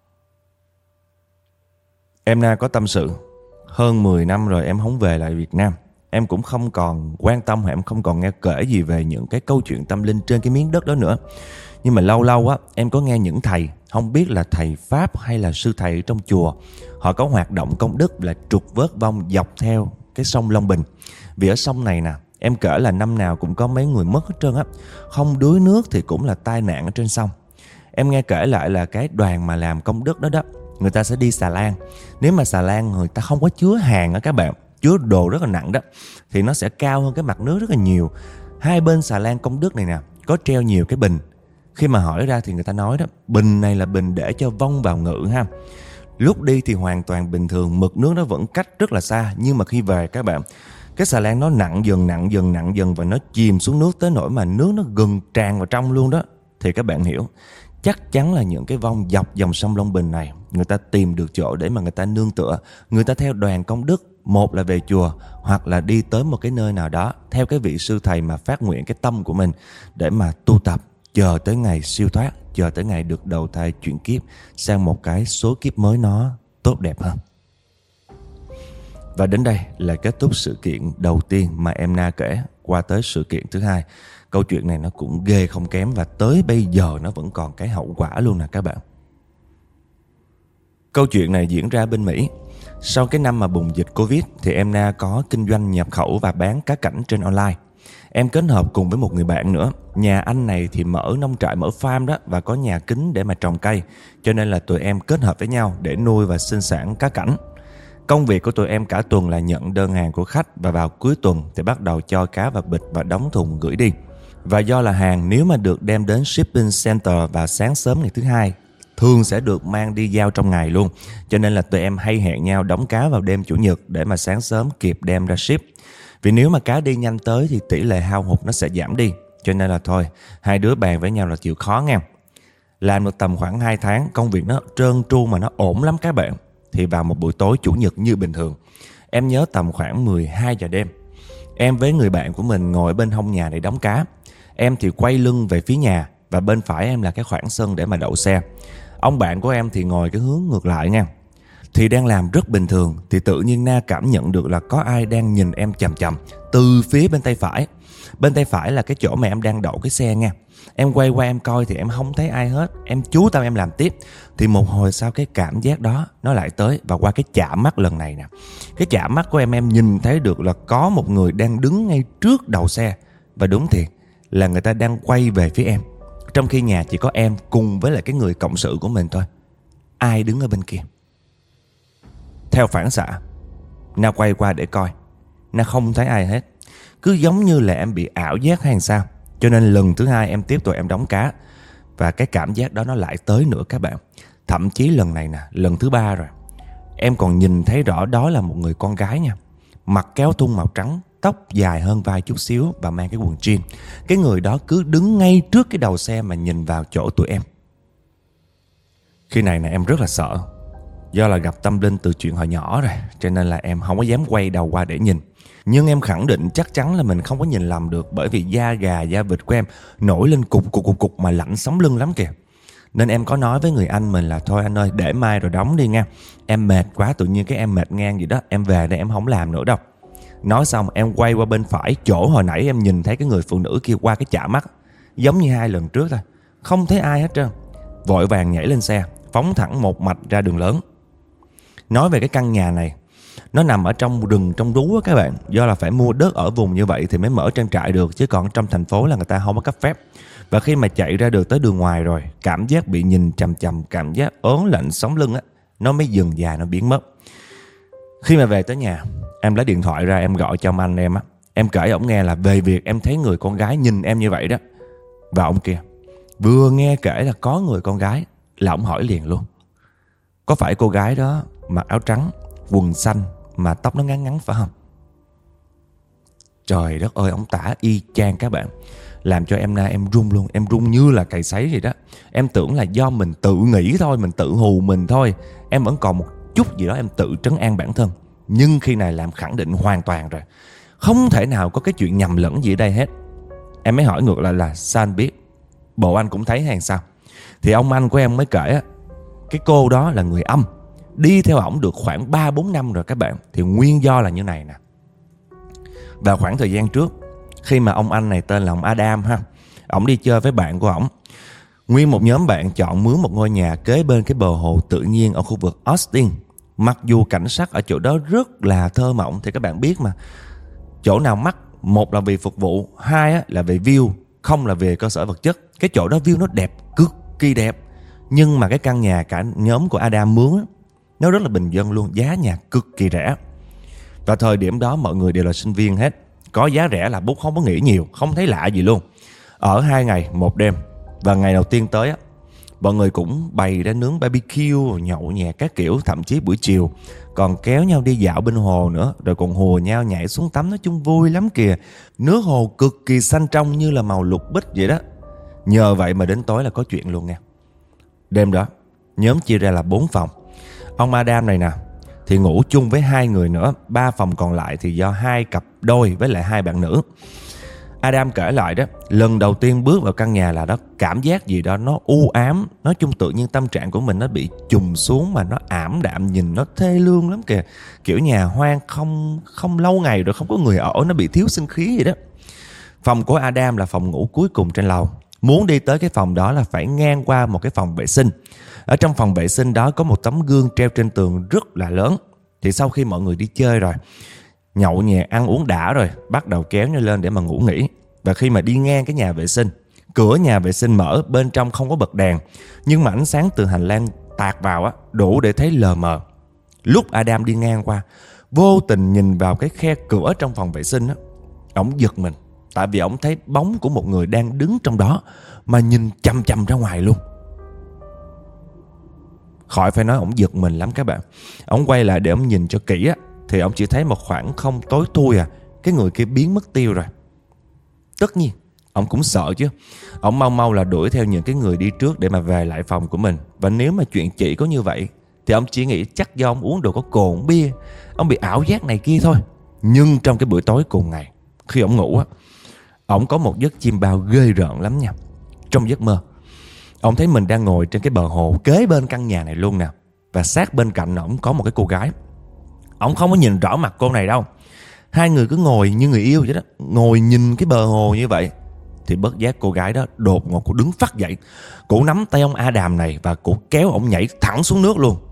Em Na có tâm sự, hơn 10 năm rồi em không về lại Việt Nam. Em cũng không còn quan tâm, em không còn nghe kể gì về những cái câu chuyện tâm linh trên cái miếng đất đó nữa. Nhưng mà lâu lâu á, em có nghe những thầy, không biết là thầy Pháp hay là sư thầy ở trong chùa, họ có hoạt động công đức là trục vớt vong dọc theo cái sông Long Bình. Vì ở sông này nè, em kể là năm nào cũng có mấy người mất hết trơn á. Không đuối nước thì cũng là tai nạn ở trên sông. Em nghe kể lại là cái đoàn mà làm công đức đó đó, người ta sẽ đi xà lan. Nếu mà xà lan người ta không có chứa hàng á các bạn, chứa đồ rất là nặng đó, thì nó sẽ cao hơn cái mặt nước rất là nhiều. Hai bên xà lan công đức này nè, có treo nhiều cái bình. Khi mà hỏi ra thì người ta nói đó, bình này là bình để cho vong vào ngự ha. Lúc đi thì hoàn toàn bình thường, mực nước nó vẫn cách rất là xa. Nhưng mà khi về các bạn, cái xà lan nó nặng dần và nó chìm xuống nước tới nỗi mà nước nó gần tràn vào trong luôn đó. Thì các bạn hiểu, chắc chắn là những cái vong dọc dòng sông Long Bình này, người ta tìm được chỗ để mà người ta nương tựa. Người ta theo đoàn công đức, một là về chùa, hoặc là đi tới một cái nơi nào đó theo cái vị sư thầy mà phát nguyện cái tâm của mình để mà tu tập, chờ tới ngày siêu thoát, chờ tới ngày được đầu thai chuyển kiếp sang một cái số kiếp mới nó tốt đẹp hơn. Và đến đây là kết thúc sự kiện đầu tiên mà em Na kể. Qua tới sự kiện thứ hai, câu chuyện này nó cũng ghê không kém, và tới bây giờ nó vẫn còn cái hậu quả luôn nè các bạn. Câu chuyện này diễn ra bên Mỹ. Sau cái năm mà bùng dịch Covid thì em Na có kinh doanh nhập khẩu và bán cá cảnh trên online. Em kết hợp cùng với một người bạn nữa. Nhà anh này thì mở nông trại, mở farm đó, và có nhà kính để mà trồng cây. Cho nên là tụi em kết hợp với nhau để nuôi và sinh sản cá cảnh. Công việc của tụi em cả tuần là nhận đơn hàng của khách, và vào cuối tuần thì bắt đầu cho cá vào bịch và đóng thùng gửi đi. Và do là hàng nếu mà được đem đến shipping center vào sáng sớm ngày thứ Hai, thường sẽ được mang đi giao trong ngày luôn. Cho nên là tụi em hay hẹn nhau đóng cá vào đêm Chủ nhật để mà sáng sớm kịp đem ra ship. Vì nếu mà cá đi nhanh tới thì tỷ lệ hao hụt nó sẽ giảm đi. Cho nên là thôi, hai đứa bàn với nhau là chịu khó nha. Làm được tầm khoảng 2 tháng, công việc nó trơn tru mà nó ổn lắm các bạn. Thì vào một buổi tối Chủ nhật như bình thường, em nhớ tầm khoảng 12 giờ đêm, em với người bạn của mình ngồi bên hông nhà để đóng cá. Em thì quay lưng về phía nhà, và bên phải em là cái khoảng sân để mà đậu xe. Ông bạn của em thì ngồi cái hướng ngược lại nha. Thì đang làm rất bình thường thì tự nhiên Na cảm nhận được là có ai đang nhìn em chằm chằm từ phía bên tay phải. Bên tay phải là cái chỗ mà em đang đậu cái xe nha. Em quay qua em coi thì em không thấy ai hết. Em chú tâm em làm tiếp. Thì một hồi sau cái cảm giác đó nó lại tới. Và qua cái chạm mắt lần này nè, cái chạm mắt của em nhìn thấy được là có một người đang đứng ngay trước đầu xe. Và đúng thiệt là người ta đang quay về phía em, trong khi nhà chỉ có em cùng với lại cái người cộng sự của mình thôi. Ai đứng ở bên kia? Theo phản xạ, Na quay qua để coi. Na không thấy ai hết. Cứ giống như là em bị ảo giác hay sao. Cho nên lần thứ hai em tiếp tục em đóng cá. Và cái cảm giác đó nó lại tới nữa các bạn. Thậm chí lần này nè, lần thứ 3 rồi, em còn nhìn thấy rõ đó là một người con gái nha. Mặc kéo thun màu trắng, tóc dài hơn vai chút xíu và mang cái quần jean. Cái người đó cứ đứng ngay trước cái đầu xe mà nhìn vào chỗ tụi em. Khi này nè em rất là sợ. Do là gặp tâm linh từ chuyện hồi nhỏ rồi, cho nên là em không có dám quay đầu qua để nhìn. Nhưng em khẳng định chắc chắn là mình không có nhìn lầm được, bởi vì da gà da vịt của em nổi lên cục mà lạnh sống lưng lắm kìa. Nên em có nói với người anh mình là thôi anh ơi, để mai rồi đóng đi nha. Em mệt quá, tự nhiên cái em mệt ngang gì đó, em về đây em không làm nữa đâu. Nói xong em quay qua bên phải, chỗ hồi nãy em nhìn thấy cái người phụ nữ kia qua cái chạm mắt, giống như 2 lần trước thôi. Không thấy ai hết trơn. Vội vàng nhảy lên xe, phóng thẳng một mạch ra đường lớn. Nói về cái căn nhà này, nó nằm ở trong rừng, trong rú á các bạn. Do là phải mua đất ở vùng như vậy thì mới mở trang trại được, chứ còn trong thành phố là người ta không có cấp phép. Và khi mà chạy ra được tới đường ngoài rồi, cảm giác bị nhìn chằm chằm, cảm giác ớn lạnh sống lưng á, nó mới dừng dài, nó biến mất. Khi mà về tới nhà, em lấy điện thoại ra em gọi cho ông anh em á. Em kể ổng nghe là về việc em thấy người con gái nhìn em như vậy đó. Và ông kia vừa nghe kể là có người con gái là ổng hỏi liền luôn: có phải cô gái đó mặc áo trắng, quần xanh mà tóc nó ngắn ngắn phải không? Trời đất ơi, ông tả y chang các bạn. Làm cho em em run luôn. Em run như là cày sấy vậy đó. Em tưởng là do mình tự nghĩ thôi, mình tự hù mình thôi. Em vẫn còn một chút gì đó em tự trấn an bản thân. Nhưng khi này làm khẳng định hoàn toàn rồi, không thể nào có cái chuyện nhầm lẫn gì ở đây hết. Em mới hỏi ngược lại là sao anh biết? Bộ anh cũng thấy hay sao? Thì ông anh của em mới kể á, cái cô đó là người Âm, đi theo ổng được khoảng 3-4 năm rồi các bạn. Thì nguyên do là như này nè. Vào khoảng thời gian trước, khi mà ông anh này tên là ông Adam ha, ổng đi chơi với bạn của ổng. Nguyên một nhóm bạn chọn mướn một ngôi nhà kế bên cái bờ hồ tự nhiên ở khu vực Austin. Mặc dù cảnh sắc ở chỗ đó rất là thơ mộng, thì các bạn biết mà, chỗ nào mắc, một là vì phục vụ, hai là về view, không là về cơ sở vật chất. Cái chỗ đó view nó đẹp, cực kỳ đẹp. Nhưng mà cái căn nhà cả nhóm của Adam mướn nó rất là bình dân luôn, giá nhà cực kỳ rẻ. Và thời điểm đó mọi người đều là sinh viên hết, có giá rẻ là bút không có nghĩ nhiều, không thấy lạ gì luôn. Ở 2 ngày 1 đêm. Và ngày đầu tiên tới á, mọi người cũng bày ra nướng barbecue, nhậu nhẹt các kiểu. Thậm chí buổi chiều còn kéo nhau đi dạo bên hồ nữa, rồi còn hùa nhau nhảy xuống tắm. Nói chung vui lắm kìa. Nước hồ cực kỳ xanh trong như là màu lục bích vậy đó. Nhờ vậy mà đến tối là có chuyện luôn nha. Đêm đó nhóm chia ra là 4 phòng. Ông Adam này nè thì ngủ chung với 2 người nữa. 3 phòng còn lại thì do 2 cặp đôi với lại 2 bạn nữ. Adam kể lại đó, lần đầu tiên bước vào căn nhà là đó, cảm giác gì đó nó u ám. Nói chung tự nhiên tâm trạng của mình nó bị trùng xuống, mà nó ảm đạm, nhìn nó thê lương lắm kìa. Kiểu nhà hoang không lâu ngày rồi không có người ở, nó bị thiếu sinh khí vậy đó. Phòng của Adam là phòng ngủ cuối cùng trên lầu. Muốn đi tới cái phòng đó là phải ngang qua một cái phòng vệ sinh. Ở trong phòng vệ sinh đó có một tấm gương treo trên tường rất là lớn. Thì sau khi mọi người đi chơi rồi, nhậu nhẹt ăn uống đã rồi, bắt đầu kéo nhau lên để mà ngủ nghỉ. Và khi mà đi ngang cái nhà vệ sinh, cửa nhà vệ sinh mở, bên trong không có bật đèn, nhưng mà ánh sáng từ hành lang tạt vào á, đủ để thấy lờ mờ. Lúc Adam đi ngang qua, vô tình nhìn vào cái khe cửa trong phòng vệ sinh á, ổng giật mình, tại vì ổng thấy bóng của một người đang đứng trong đó mà nhìn chằm chằm ra ngoài luôn. Khỏi phải nói, ổng giật mình lắm các bạn. Ổng quay lại để ổng nhìn cho kỹ á, thì ổng chỉ thấy một khoảng không tối thui à. Cái người kia biến mất tiêu rồi. Tất nhiên ổng cũng sợ chứ. Ổng mau là đuổi theo những cái người đi trước để mà về lại phòng của mình. Và nếu mà chuyện chỉ có như vậy thì ổng chỉ nghĩ chắc do ổng uống đồ có cồn bia, ổng bị ảo giác này kia thôi. Nhưng trong cái buổi tối cùng ngày, khi ổng ngủ á, ổng có một giấc chim bao ghê rợn lắm nha. Trong giấc mơ, ổng thấy mình đang ngồi trên cái bờ hồ kế bên căn nhà này luôn nè. Và sát bên cạnh ổng có một cái cô gái. Ổng không có nhìn rõ mặt cô này đâu. Hai người cứ ngồi như người yêu vậy đó, ngồi nhìn cái bờ hồ như vậy. Thì bất giác cô gái đó đột ngột cô đứng phắt dậy. Cô nắm tay ông Adam này và cô kéo ổng nhảy thẳng xuống nước luôn.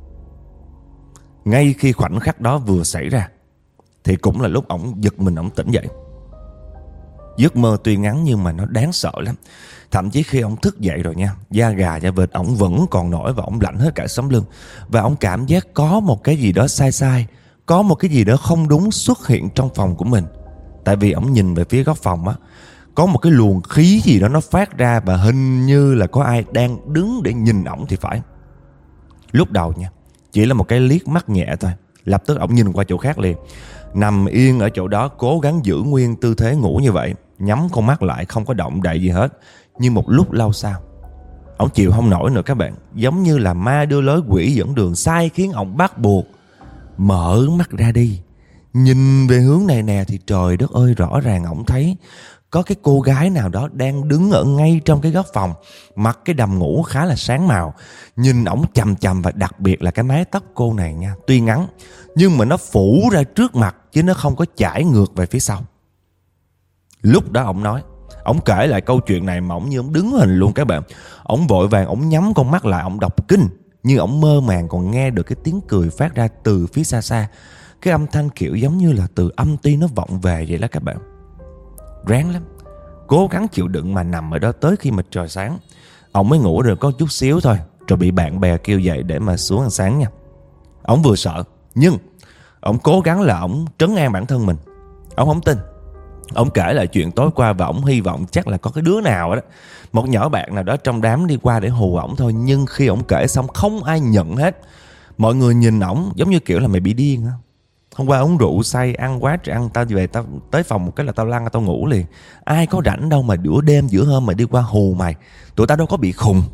Ngay khi khoảnh khắc đó vừa xảy ra thì cũng là lúc ổng giật mình, ổng tỉnh dậy. Giấc mơ tuy ngắn nhưng mà nó đáng sợ lắm. Thậm chí khi ổng thức dậy rồi nha, da gà da vịt ổng vẫn còn nổi và ổng lạnh hết cả sống lưng. Và ổng cảm giác có một cái gì đó sai, có một cái gì đó không đúng xuất hiện trong phòng của mình. Tại vì ổng nhìn về phía góc phòng á, có một cái luồng khí gì đó nó phát ra, và hình như là có ai đang đứng để nhìn ổng thì phải. Lúc đầu nha, chỉ là một cái liếc mắt nhẹ thôi, lập tức ổng nhìn qua chỗ khác liền. Nằm yên ở chỗ đó, cố gắng giữ nguyên tư thế ngủ như vậy, nhắm con mắt lại không có động đậy gì hết. Nhưng một lúc lâu sau, ổng chịu không nổi nữa các bạn. Giống như là ma đưa lối, quỷ dẫn đường, sai khiến ổng bắt buộc mở mắt ra đi. Nhìn về hướng này nè thì trời đất ơi, rõ ràng ổng thấy có cái cô gái nào đó đang đứng ở ngay trong cái góc phòng, mặc cái đầm ngủ khá là sáng màu, nhìn ổng chằm chằm. Và đặc biệt là cái mái tóc cô này nha, tuy ngắn nhưng mà nó phủ ra trước mặt chứ nó không có chải ngược về phía sau. Lúc đó ổng nói, ổng kể lại câu chuyện này mà ổng như ổng đứng hình luôn các bạn. Ổng vội vàng ổng nhắm con mắt lại, ổng đọc kinh, nhưng ổng mơ màng còn nghe được cái tiếng cười phát ra từ phía xa xa. Cái âm thanh kiểu giống như là từ âm ti nó vọng về vậy đó các bạn. Ráng lắm, cố gắng chịu đựng mà nằm ở đó tới khi mà trời sáng. Ổng mới ngủ được có chút xíu thôi, rồi bị bạn bè kêu dậy để mà xuống ăn sáng nha. Ổng vừa sợ, nhưng ổng cố gắng là ổng trấn an bản thân mình. Ổng không tin. Ổng kể lại chuyện tối qua và ổng hy vọng chắc là có cái đứa nào đó, một nhỏ bạn nào đó trong đám đi qua để hù ổng thôi. Nhưng khi ổng kể xong không ai nhận hết. Mọi người nhìn ổng giống như kiểu là mày bị điên hả? Hôm qua uống rượu say, ăn quá trời ăn, tao về tao tới phòng một cái là tao lăn tao ngủ liền. Ai có rảnh đâu mà giữa đêm giữa hôm mà đi qua hù mày. Tụi tao đâu có bị khùng.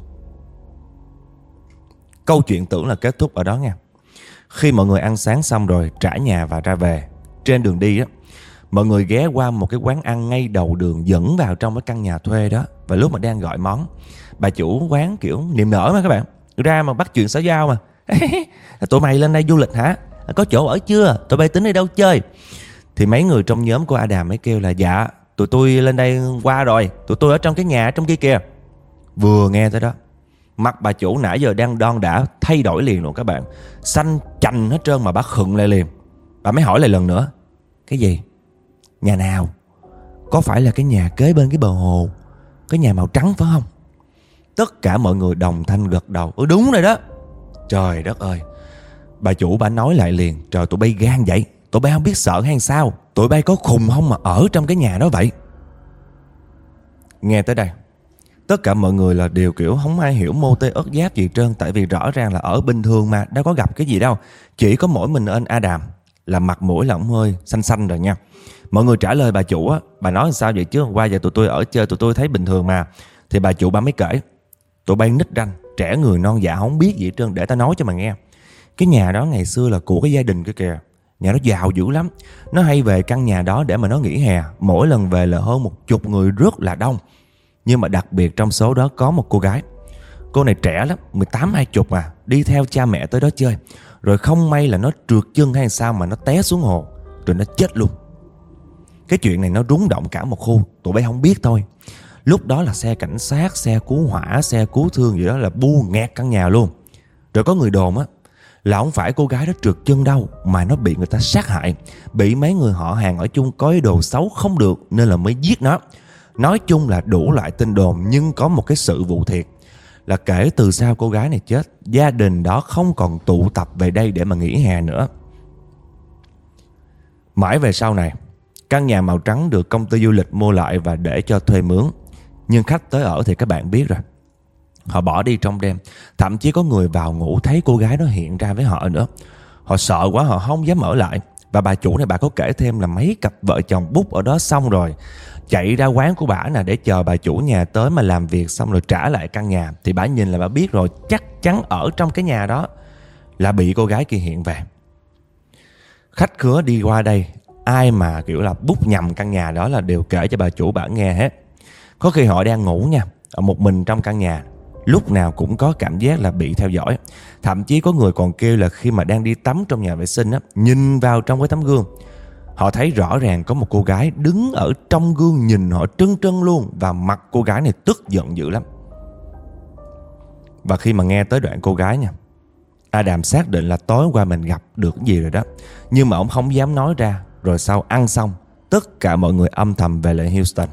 Câu chuyện tưởng là kết thúc ở đó nha. Khi mọi người ăn sáng xong rồi trả nhà và ra về, trên đường đi á, mọi người ghé qua một cái quán ăn ngay đầu đường dẫn vào trong cái căn nhà thuê đó. Và lúc mà đang gọi món, bà chủ quán kiểu niềm nở mà các bạn, ra mà bắt chuyện xã giao mà. Tụi mày lên đây du lịch hả? Có chỗ ở chưa? Tụi bay tính đi đâu chơi? Thì mấy người trong nhóm của Adam mới kêu là dạ, tụi tôi lên đây qua rồi, tụi tôi ở trong cái nhà trong kia kìa. Vừa nghe tới đó, mặt bà chủ nãy giờ đang đon đã thay đổi liền luôn các bạn. Xanh chành hết trơn mà bà khựng lại liền. Bà mới hỏi lại lần nữa. Cái gì? Nhà nào? Có phải là cái nhà kế bên cái bờ hồ, cái nhà màu trắng phải không? Tất cả mọi người đồng thanh gật đầu. Ừ đúng rồi đó. Trời đất ơi. Bà chủ bà nói lại liền. Trời, tụi bay gan vậy, tụi bay không biết sợ hay sao? Tụi bay có khùng không mà ở trong cái nhà đó vậy? Nghe tới đây, tất cả mọi người là đều kiểu không ai hiểu mô tê ớt giáp gì trơn. Tại vì rõ ràng là ở bình thường mà, đâu có gặp cái gì đâu. Chỉ có mỗi mình anh Adam là mặt mũi là ổng hơi xanh xanh rồi nha. Mọi người trả lời bà chủ á, bà nói sao vậy chứ, qua giờ tụi tôi ở chơi tụi tôi thấy bình thường mà. Thì bà chủ bà mới kể, tụi bay nít ranh, trẻ người non dạ không biết gì hết trơn, để tao nói cho mà nghe. Cái nhà đó ngày xưa là của cái gia đình kia kìa. Nhà nó giàu dữ lắm. Nó hay về căn nhà đó để mà nó nghỉ hè. Mỗi lần về là hơn 10 người rất là đông. Nhưng mà đặc biệt trong số đó có một cô gái. Cô này trẻ lắm, 18-20 mà, đi theo cha mẹ tới đó chơi. Rồi không may là nó trượt chân hay sao mà nó té xuống hồ, rồi nó chết luôn. Cái chuyện này nó rúng động cả một khu. Tụi bay không biết thôi. Lúc đó là xe cảnh sát, xe cứu hỏa, xe cứu thương gì đó là bu nghẹt căn nhà luôn. Rồi có người đồn á là không phải cô gái đó trượt chân đâu, mà nó bị người ta sát hại, bị mấy người họ hàng ở chung có ý đồ xấu không được nên là mới giết nó. Nói chung là đủ loại tin đồn, nhưng có một cái sự vụ thiệt là kể từ sau cô gái này chết, gia đình đó không còn tụ tập về đây để mà nghỉ hè nữa. Mãi về sau này, căn nhà màu trắng được công ty du lịch mua lại và để cho thuê mướn. Nhưng khách tới ở thì các bạn biết rồi, họ bỏ đi trong đêm. Thậm chí có người vào ngủ thấy cô gái đó hiện ra với họ nữa. Họ sợ quá, họ không dám ở lại. Và bà chủ này bà có kể thêm là mấy cặp vợ chồng bút ở đó xong rồi chạy ra quán của bả nè để chờ bà chủ nhà tới mà làm việc xong rồi trả lại căn nhà. Thì bả nhìn là bả biết rồi, chắc chắn ở trong cái nhà đó là bị cô gái kia hiện về. Khách khứa đi qua đây, ai mà kiểu là bút nhầm căn nhà đó là đều kể cho bà chủ bả nghe hết. Có khi họ đang ngủ nha, ở một mình trong căn nhà, lúc nào cũng có cảm giác là bị theo dõi. Thậm chí có người còn kêu là khi mà đang đi tắm trong nhà vệ sinh á, nhìn vào trong cái tấm gương, họ thấy rõ ràng có một cô gái đứng ở trong gương nhìn họ trân trân luôn. Và mặt cô gái này tức giận dữ lắm. Và khi mà nghe tới đoạn cô gái nha, Adam xác định là tối qua mình gặp được cái gì rồi đó, nhưng mà ông không dám nói ra. Rồi sau ăn xong, tất cả mọi người âm thầm về lại Houston.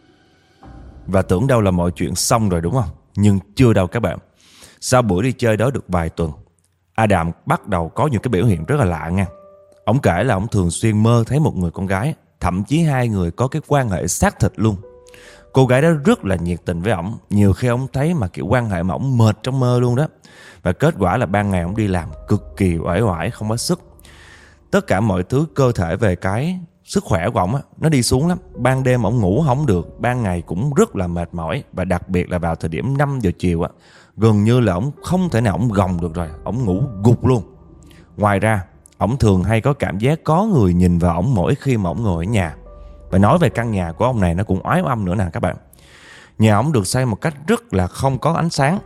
Và tưởng đâu là mọi chuyện xong rồi đúng không? Nhưng chưa đâu các bạn. Sau buổi đi chơi đó được vài tuần, Adam bắt đầu có những cái biểu hiện rất là lạ nha. Ông kể là ông thường xuyên mơ thấy một người con gái, thậm chí hai người có cái quan hệ xác thịt luôn. Cô gái đó rất là nhiệt tình với ổng. Nhiều khi ông thấy mà kiểu quan hệ mà ổng mệt trong mơ luôn đó. Và kết quả là ban ngày ổng đi làm cực kỳ uể oải, không có sức. Tất cả mọi thứ cơ thể về cái sức khỏe của ổng á, nó đi xuống lắm. Ban đêm ổng ngủ không được, ban ngày cũng rất là mệt mỏi. Và đặc biệt là vào thời điểm 5 giờ chiều á, gần như là ổng không thể nào ổng gồng được rồi, ổng ngủ gục luôn. Ngoài ra, ổng thường hay có cảm giác có người nhìn vào ổng mỗi khi mà ổng ngồi ở nhà. Và nói về căn nhà của ông này nó cũng oái oăm nữa nè các bạn. Nhà ổng được xây một cách rất là không có ánh sáng.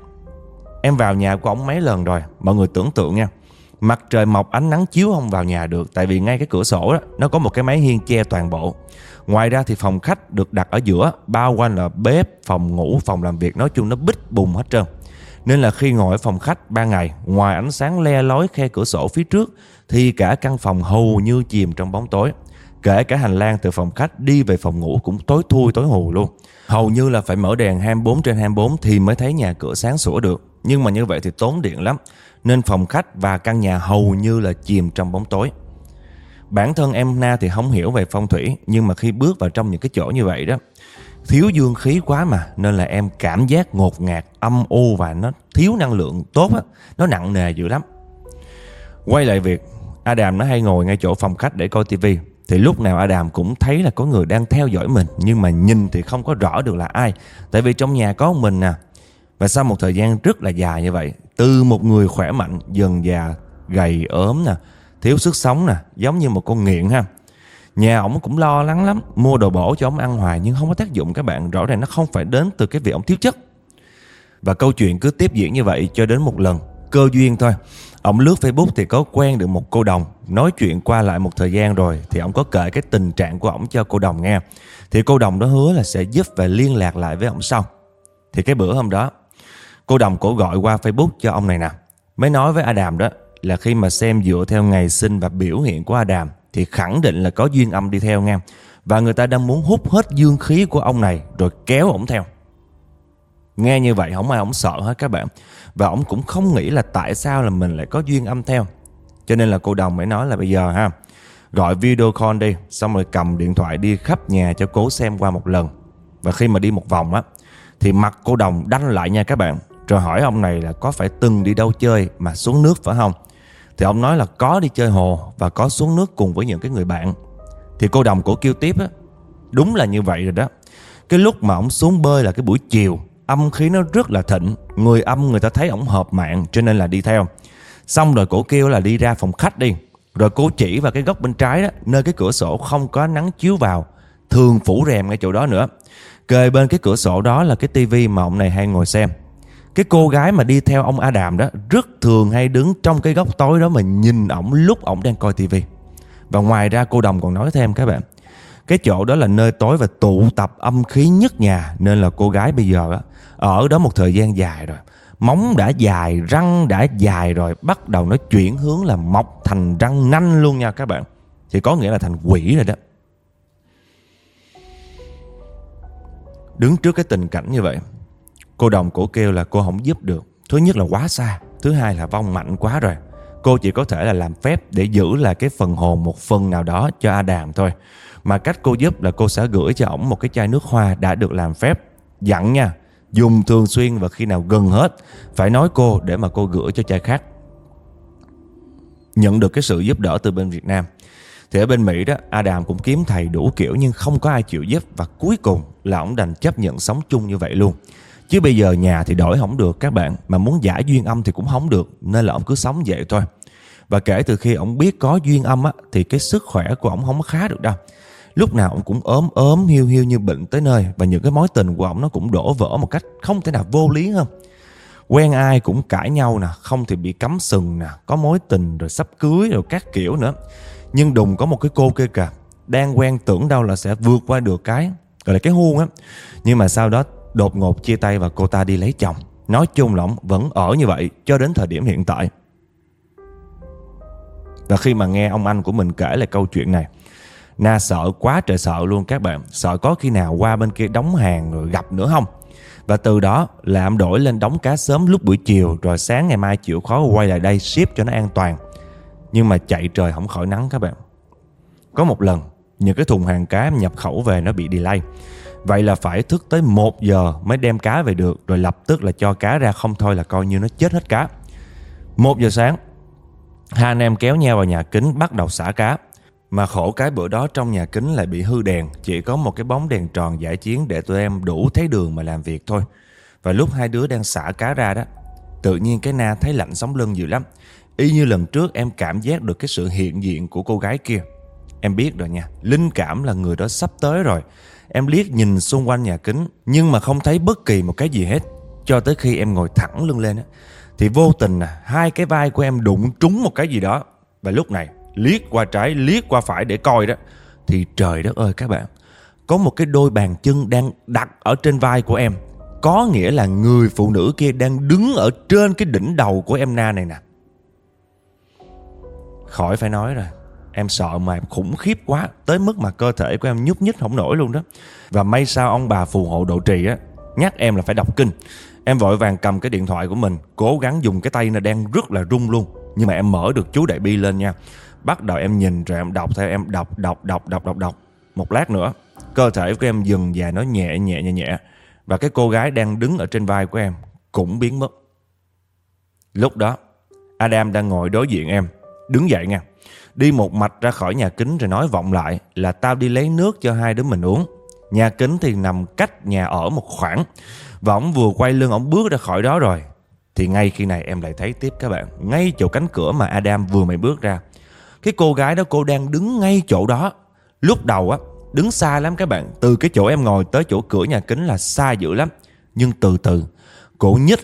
Em vào nhà của ổng mấy lần rồi, mọi người tưởng tượng nha, mặt trời mọc ánh nắng chiếu không vào nhà được. Tại vì ngay cái cửa sổ đó, nó có một cái mái hiên che toàn bộ. Ngoài ra thì phòng khách được đặt ở giữa, bao quanh là bếp, phòng ngủ, phòng làm việc, nói chung nó bít bùng hết trơn. Nên là khi ngồi ở phòng khách ban ngày, ngoài ánh sáng le lói khe cửa sổ phía trước, thì cả căn phòng hầu như chìm trong bóng tối. Kể cả hành lang từ phòng khách đi về phòng ngủ cũng tối thui tối hù luôn. Hầu như là phải mở đèn 24/24 thì mới thấy nhà cửa sáng sủa được. Nhưng mà như vậy thì tốn điện lắm, nên phòng khách và căn nhà hầu như là chìm trong bóng tối. Bản thân em Na thì không hiểu về phong thủy, nhưng mà khi bước vào trong những cái chỗ như vậy đó, thiếu dương khí quá mà, nên là em cảm giác ngột ngạt, âm u và nó thiếu năng lượng tốt á, nó nặng nề dữ lắm. Quay lại việc, Adam nó hay ngồi ngay chỗ phòng khách để coi tivi. Thì lúc nào Adam cũng thấy là có người đang theo dõi mình, nhưng mà nhìn thì không có rõ được là ai, tại vì trong nhà có một mình nè. Và sau một thời gian rất là dài như vậy, từ một người khỏe mạnh dần già gầy ốm nè, thiếu sức sống nè, giống như một con nghiện ha. Nhà ổng cũng lo lắng lắm, mua đồ bổ cho ổng ăn hoài nhưng không có tác dụng các bạn. Rõ ràng nó không phải đến từ cái việc ổng thiếu chất. Và câu chuyện cứ tiếp diễn như vậy cho đến một lần cơ duyên thôi. Ổng lướt Facebook thì có quen được một cô đồng. Nói chuyện qua lại một thời gian rồi thì ổng có kể cái tình trạng của ổng cho cô đồng nghe. Thì cô đồng đó hứa là sẽ giúp và liên lạc lại với ổng sau. Thì cái bữa hôm đó, cô đồng cổ gọi qua Facebook cho ông này nè, mới nói với Adam đó là khi mà xem dựa theo ngày sinh và biểu hiện của Adam thì khẳng định là có duyên âm đi theo nha. Và người ta đang muốn hút hết dương khí của ông này rồi kéo ổng theo. Nghe như vậy không ai ổng sợ hết các bạn. Và ổng cũng không nghĩ là tại sao là mình lại có duyên âm theo. Cho nên là cô đồng mới nói là bây giờ ha, gọi video call đi, xong rồi cầm điện thoại đi khắp nhà cho cố xem qua một lần. Và khi mà đi một vòng á, thì mặt cô đồng đanh lại nha các bạn. Rồi hỏi ông này là có phải từng đi đâu chơi mà xuống nước phải không. Thì ông nói là có đi chơi hồ và có xuống nước cùng với những cái người bạn. Thì cô đồng cổ kêu tiếp á, đúng là như vậy rồi đó. Cái lúc mà ông xuống bơi là cái buổi chiều, âm khí nó rất là thịnh. Người âm người ta thấy ổng hợp mạng cho nên là đi theo. Xong rồi cổ kêu là đi ra phòng khách đi. Rồi cô chỉ vào cái góc bên trái đó, nơi cái cửa sổ không có nắng chiếu vào, thường phủ rèm ngay chỗ đó nữa. Kề bên cái cửa sổ đó là cái tivi mà ông này hay ngồi xem. Cái cô gái mà đi theo ông Adam đó rất thường hay đứng trong cái góc tối đó mà nhìn ổng lúc ổng đang coi tivi. Và ngoài ra cô đồng còn nói thêm các bạn, cái chỗ đó là nơi tối và tụ tập âm khí nhất nhà. Nên là cô gái bây giờ ở đó một thời gian dài rồi, Móng đã dài, răng đã dài rồi, bắt đầu nó chuyển hướng là mọc thành răng nanh luôn nha các bạn. Thì có nghĩa là thành quỷ rồi đó. Đứng trước cái tình cảnh như vậy, cô đồng cổ kêu là cô không giúp được. Thứ nhất là quá xa, thứ hai là vong mạnh quá rồi. Cô chỉ có thể là làm phép để giữ lại cái phần hồn một phần nào đó cho Adam thôi. Mà cách cô giúp là cô sẽ gửi cho ổng một cái chai nước hoa đã được làm phép. Dặn nha, dùng thường xuyên và khi nào gần hết phải nói cô để mà cô gửi cho chai khác. Nhận được cái sự giúp đỡ từ bên Việt Nam. Thì ở bên Mỹ đó, Adam cũng kiếm thầy đủ kiểu nhưng không có ai chịu giúp. Và cuối cùng là ổng đành chấp nhận sống chung như vậy luôn. Chứ bây giờ nhà thì đổi không được các bạn, mà muốn giải duyên âm thì cũng không được, nên là ổng cứ sống vậy thôi. Và kể từ khi ổng biết có duyên âm á, thì cái sức khỏe của ổng không có khá được đâu. Lúc nào ổng cũng ốm hiu hiu như bệnh tới nơi. Và những cái mối tình của ổng nó cũng đổ vỡ một cách không thể nào vô lý hơn. Quen ai cũng cãi nhau nè, không thì bị cắm sừng nè, có mối tình rồi sắp cưới rồi các kiểu nữa. Nhưng đùng có một cái cô kia kìa, đang quen tưởng đâu là sẽ vượt qua được cái gọi là cái huông á. Nhưng mà sau đó đột ngột chia tay và cô ta đi lấy chồng. Nói chung là ổng vẫn ở như vậy cho đến thời điểm hiện tại. Và khi mà nghe ông anh của mình kể lại câu chuyện này, Na sợ quá trời sợ luôn các bạn. Sợ có khi nào qua bên kia đóng hàng rồi gặp nữa không. Và từ đó là em đổi lên đóng cá sớm lúc buổi chiều, rồi sáng ngày mai chịu khó quay lại đây ship cho nó an toàn. Nhưng mà chạy trời không khỏi nắng các bạn. Có một lần những cái thùng hàng cá em nhập khẩu về nó bị delay. Vậy là phải thức tới 1 giờ mới đem cá về được. Rồi lập tức là cho cá ra, không thôi là coi như nó chết hết cá. 1 giờ sáng, hai anh em kéo nhau vào nhà kính bắt đầu xả cá. Mà khổ cái bữa đó trong nhà kính lại bị hư đèn. Chỉ có một cái bóng đèn tròn giải chiến để tụi em đủ thấy đường mà làm việc thôi. Và lúc hai đứa đang xả cá ra đó, tự nhiên cái Na thấy lạnh sống lưng dữ lắm. Y như lần trước em cảm giác được cái sự hiện diện của cô gái kia. Em biết rồi nha, linh cảm là người đó sắp tới rồi. Em liếc nhìn xung quanh nhà kính nhưng mà không thấy bất kỳ một cái gì hết. Cho tới khi em ngồi thẳng lưng lên thì vô tình hai cái vai của em đụng trúng một cái gì đó. Và lúc này liếc qua trái liếc qua phải để coi đó, thì trời đất ơi các bạn, có một cái đôi bàn chân đang đặt ở trên vai của em. Có nghĩa là người phụ nữ kia đang đứng ở trên cái đỉnh đầu của em Na này nè. Khỏi phải nói rồi, em sợ mà em khủng khiếp quá, tới mức mà cơ thể của em nhúc nhích không nổi luôn đó. Và may sao ông bà phù hộ độ trì nhắc em là phải đọc kinh. Em vội vàng cầm cái điện thoại của mình, cố gắng dùng cái tay nó đang rất là run luôn. Nhưng mà em mở được chú Đại Bi lên nha. Bắt đầu em nhìn rồi em đọc theo, em đọc. Một lát nữa cơ thể của em dừng và nó nhẹ. Và cái cô gái đang đứng ở trên vai của em cũng biến mất. Lúc đó Adam đang ngồi đối diện em đứng dậy nha, đi một mạch ra khỏi nhà kính rồi nói vọng lại là tao đi lấy nước cho hai đứa mình uống. Nhà kính thì nằm cách nhà ở một khoảng. Và ổng vừa quay lưng ổng bước ra khỏi đó rồi, thì ngay khi này em lại thấy tiếp các bạn. Ngay chỗ cánh cửa mà Adam vừa mới bước ra, cái cô gái đó cô đang đứng ngay chỗ đó. Lúc đầu đứng xa lắm các bạn. Từ cái chỗ em ngồi tới chỗ cửa nhà kính là xa dữ lắm. Nhưng từ từ cô nhích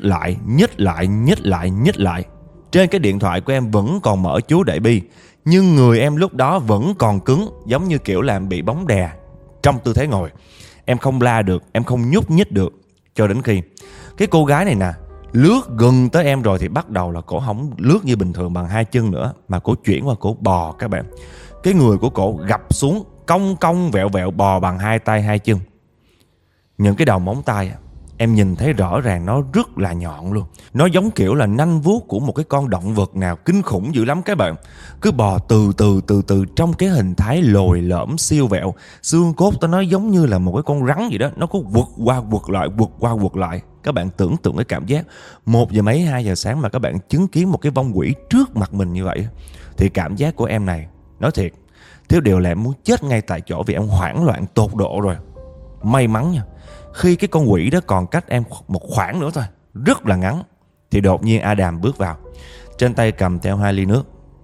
lại. Trên cái điện thoại của em vẫn còn mở chú Đại Bi, nhưng người em lúc đó vẫn còn cứng, giống như kiểu làm bị bóng đè trong tư thế ngồi. Em không la được, em không nhúc nhích được. Cho đến khi cái cô gái này nè lướt gần tới em rồi thì bắt đầu là cổ không lướt như bình thường bằng hai chân nữa, mà cổ chuyển qua cổ bò các bạn. Cái người của cổ gập xuống, cong vẹo bò bằng hai tay hai chân. Những cái đầu móng tay em nhìn thấy rõ ràng nó rất là nhọn luôn. Nó giống kiểu là nanh vuốt của một cái con động vật nào kinh khủng dữ lắm các bạn. Cứ bò từ từ trong cái hình thái lồi lõm siêu vẹo. Xương cốt nó giống như là một cái con rắn gì đó. Nó cứ quật qua quật lại. Các bạn tưởng tượng cái cảm giác 1 giờ mấy 2 giờ sáng mà các bạn chứng kiến một cái vong quỷ trước mặt mình như vậy, thì cảm giác của em này, nói thiệt, thiếu điều là em muốn chết ngay tại chỗ vì em hoảng loạn tột độ rồi. May mắn nha, khi cái con quỷ đó còn cách em một khoảng nữa thôi, rất là ngắn, thì đột nhiên Adam bước vào, trên tay cầm theo 2 ly nước.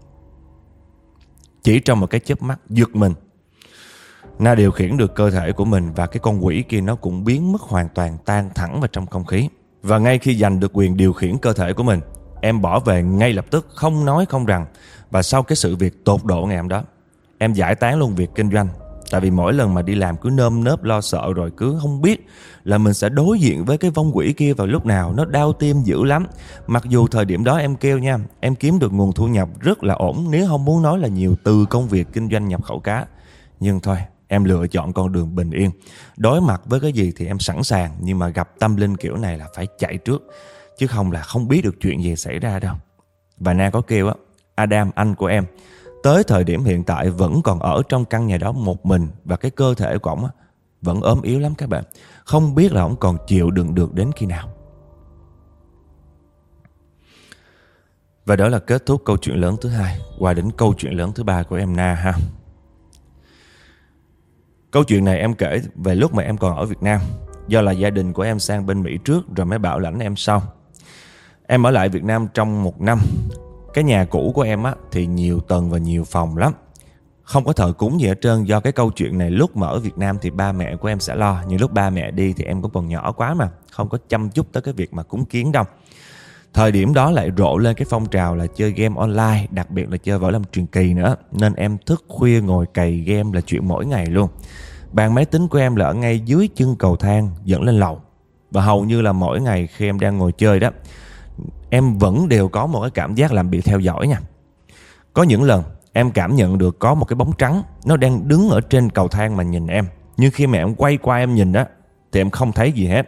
Chỉ trong một cái chớp mắt giật mình, Na điều khiển được cơ thể của mình và cái con quỷ kia nó cũng biến mất hoàn toàn, tan thẳng vào trong không khí. Và ngay khi giành được quyền điều khiển cơ thể của mình, em bỏ về ngay lập tức, không nói không rằng. Và sau cái sự việc tột độ ngày hôm đó, em giải tán luôn việc kinh doanh, Tại vì mỗi lần mà đi làm cứ nơm nớp lo sợ, rồi cứ không biết là mình sẽ đối diện với cái vong quỷ kia vào lúc nào. Nó đau tim dữ lắm. Mặc dù thời điểm đó em kêu nha, em kiếm được nguồn thu nhập rất là ổn, nếu không muốn nói là nhiều, từ công việc kinh doanh nhập khẩu cá. Nhưng thôi, em lựa chọn con đường bình yên. Đối mặt với cái gì thì em sẵn sàng, nhưng mà gặp tâm linh kiểu này là phải chạy trước, chứ không là không biết được chuyện gì xảy ra đâu. Và Na có kêu á, Adam, anh của em, tới thời điểm hiện tại vẫn còn ở trong căn nhà đó một mình, và cái cơ thể của ổng vẫn ốm yếu lắm các bạn. Không biết là ổng còn chịu đựng được đến khi nào. Và đó là kết thúc câu chuyện lớn thứ hai. Qua đến câu chuyện lớn thứ ba của em Na ha. Câu chuyện này em kể về lúc mà em còn ở Việt Nam. Do là gia đình của em sang bên Mỹ trước rồi mới bảo lãnh em sau. Em ở lại Việt Nam trong 1 năm. Cái nhà cũ của em thì nhiều tầng và nhiều phòng lắm. Không có thờ cúng gì hết trơn. Do cái câu chuyện này lúc mà ở Việt Nam thì ba mẹ của em sẽ lo. Nhưng lúc ba mẹ đi thì em cũng còn nhỏ quá mà, không có chăm chút tới cái việc mà cúng kiến đâu. Thời điểm đó lại rộ lên cái phong trào là chơi game online, đặc biệt là chơi võ lâm truyền kỳ nữa. Nên em thức khuya ngồi cày game là chuyện mỗi ngày luôn. Bàn máy tính của em là ở ngay dưới chân cầu thang dẫn lên lầu. Và hầu như là mỗi ngày khi em đang ngồi chơi đó, em vẫn đều có một cái cảm giác làm bị theo dõi nha. Có những lần em cảm nhận được có một cái bóng trắng nó đang đứng ở trên cầu thang mà nhìn em. Nhưng khi mà em quay qua em nhìn đó thì em không thấy gì hết.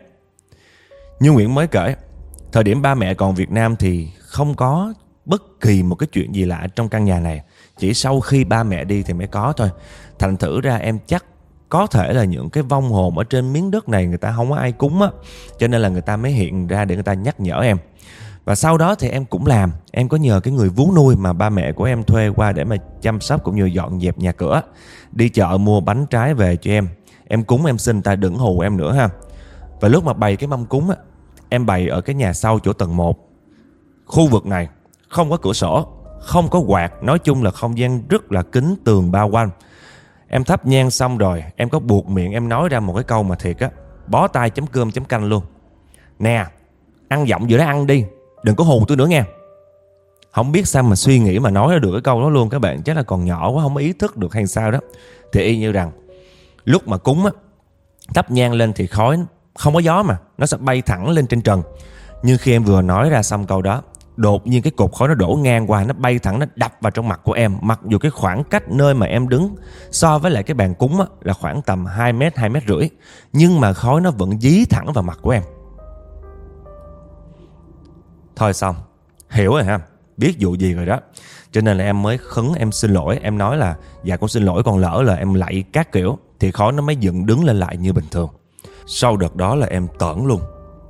Như Nguyễn mới kể, thời điểm ba mẹ còn Việt Nam thì không có bất kỳ một cái chuyện gì lạ trong căn nhà này. Chỉ sau khi ba mẹ đi thì mới có thôi. Thành thử ra em chắc có thể là những cái vong hồn ở trên miếng đất này người ta không có ai cúng á, cho nên là người ta mới hiện ra để người ta nhắc nhở em. Và sau đó thì em cũng làm. Em có nhờ cái người vú nuôi mà ba mẹ của em thuê qua để mà chăm sóc cũng như dọn dẹp nhà cửa. Đi chợ mua bánh trái về cho em. Em cúng em xin ta đừng hù em nữa ha. Và lúc mà bày cái mâm cúng á, em bày ở cái nhà sau chỗ tầng 1. Khu vực này không có cửa sổ, không có quạt. Nói chung là không gian rất là kín tường bao quanh. Em thắp nhang xong rồi, em có buộc miệng em nói ra một cái câu mà thiệt á, bó tay chấm cơm chấm canh luôn. Nè, ăn giọng vừa đó ăn đi, đừng có hù tôi nữa nha. Không biết sao mà suy nghĩ mà nói ra được cái câu đó luôn các bạn. Chắc là còn nhỏ quá không ý thức được hay sao đó. Thì y như rằng lúc mà cúng á, thắp nhang lên thì khói không có gió mà, nó sẽ bay thẳng lên trên trần. Nhưng khi em vừa nói ra xong câu đó, đột nhiên cái cột khói nó đổ ngang qua, nó bay thẳng, nó đập vào trong mặt của em. Mặc dù cái khoảng cách nơi mà em đứng so với lại cái bàn cúng á, là khoảng tầm 2 mét, 2 mét rưỡi, nhưng mà khói nó vẫn dí thẳng vào mặt của em. Thôi xong, hiểu rồi ha, biết vụ gì rồi đó. Cho nên là em mới khấn, em xin lỗi. Em nói là dạ con xin lỗi, con lỡ là em lạy các kiểu. Thì khói nó mới dựng đứng lên lại như bình thường. Sau đợt đó là em tởn luôn.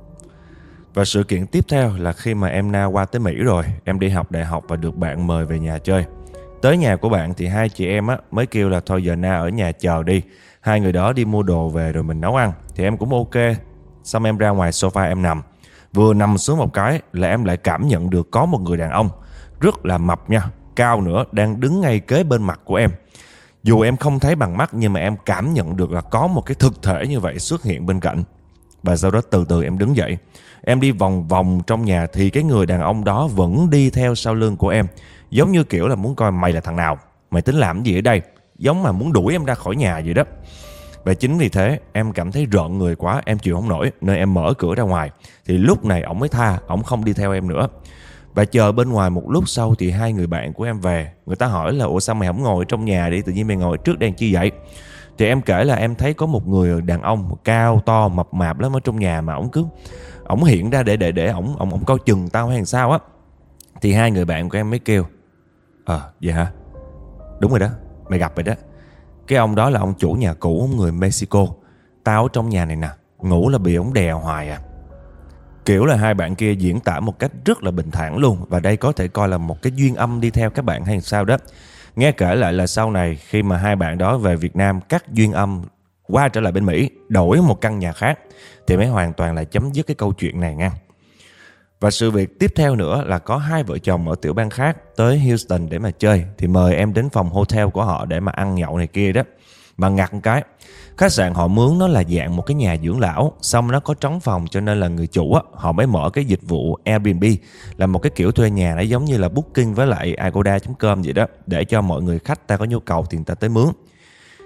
Và sự kiện tiếp theo là khi mà em Na qua tới Mỹ rồi, em đi học đại học và được bạn mời về nhà chơi. Tới nhà của bạn thì hai chị em mới kêu là thôi giờ Na ở nhà chờ đi, hai người đó đi mua đồ về rồi mình nấu ăn. Thì em cũng ok. Xong em ra ngoài sofa em nằm. Vừa nằm xuống một cái là em lại cảm nhận được có một người đàn ông rất là mập nha, cao nữa, đang đứng ngay kế bên mặt của em. Dù em không thấy bằng mắt nhưng mà em cảm nhận được là có một cái thực thể như vậy xuất hiện bên cạnh. Và sau đó từ từ em đứng dậy. Em đi vòng vòng trong nhà thì cái người đàn ông đó vẫn đi theo sau lưng của em. Giống như kiểu là muốn coi mày là thằng nào, mày tính làm gì ở đây, giống mà muốn đuổi em ra khỏi nhà vậy đó. Và chính vì thế em cảm thấy rợn người quá, em chịu không nổi nên em mở cửa ra ngoài. Thì lúc này ổng mới tha, ổng không đi theo em nữa. Và chờ bên ngoài một lúc sau thì hai người bạn của em về. Người ta hỏi là ủa sao mày không ngồi trong nhà đi, tự nhiên mày ngồi trước đèn chi vậy? Thì em kể là em thấy có một người đàn ông cao to mập mạp lắm ở trong nhà, mà ổng hiện ra để ổng coi chừng tao hay sao á. Thì hai người bạn của em mới kêu vậy hả? Đúng rồi đó, mày gặp rồi đó. Cái ông đó là ông chủ nhà cũ, ông người Mexico. Tao ở trong nhà này nè, ngủ là bị ổng đè hoài à. Kiểu là hai bạn kia diễn tả một cách rất là bình thản luôn. Và đây có thể coi là một cái duyên âm đi theo các bạn hay sao đó. Nghe kể lại là sau này khi mà hai bạn đó về Việt Nam cắt duyên âm qua trở lại bên Mỹ, đổi một căn nhà khác, thì mới hoàn toàn là chấm dứt cái câu chuyện này nha. Và sự việc tiếp theo nữa là có hai vợ chồng ở tiểu bang khác tới Houston để mà chơi. Thì mời em đến phòng hotel của họ để mà ăn nhậu này kia đó. Mà ngặt một cái, khách sạn họ mướn nó là dạng một cái nhà dưỡng lão, xong nó có trống phòng, cho nên là người chủ họ mới mở cái dịch vụ Airbnb, là một cái kiểu thuê nhà nó giống như là Booking với lại Agoda.com vậy đó, để cho mọi người khách ta có nhu cầu thì người ta tới mướn.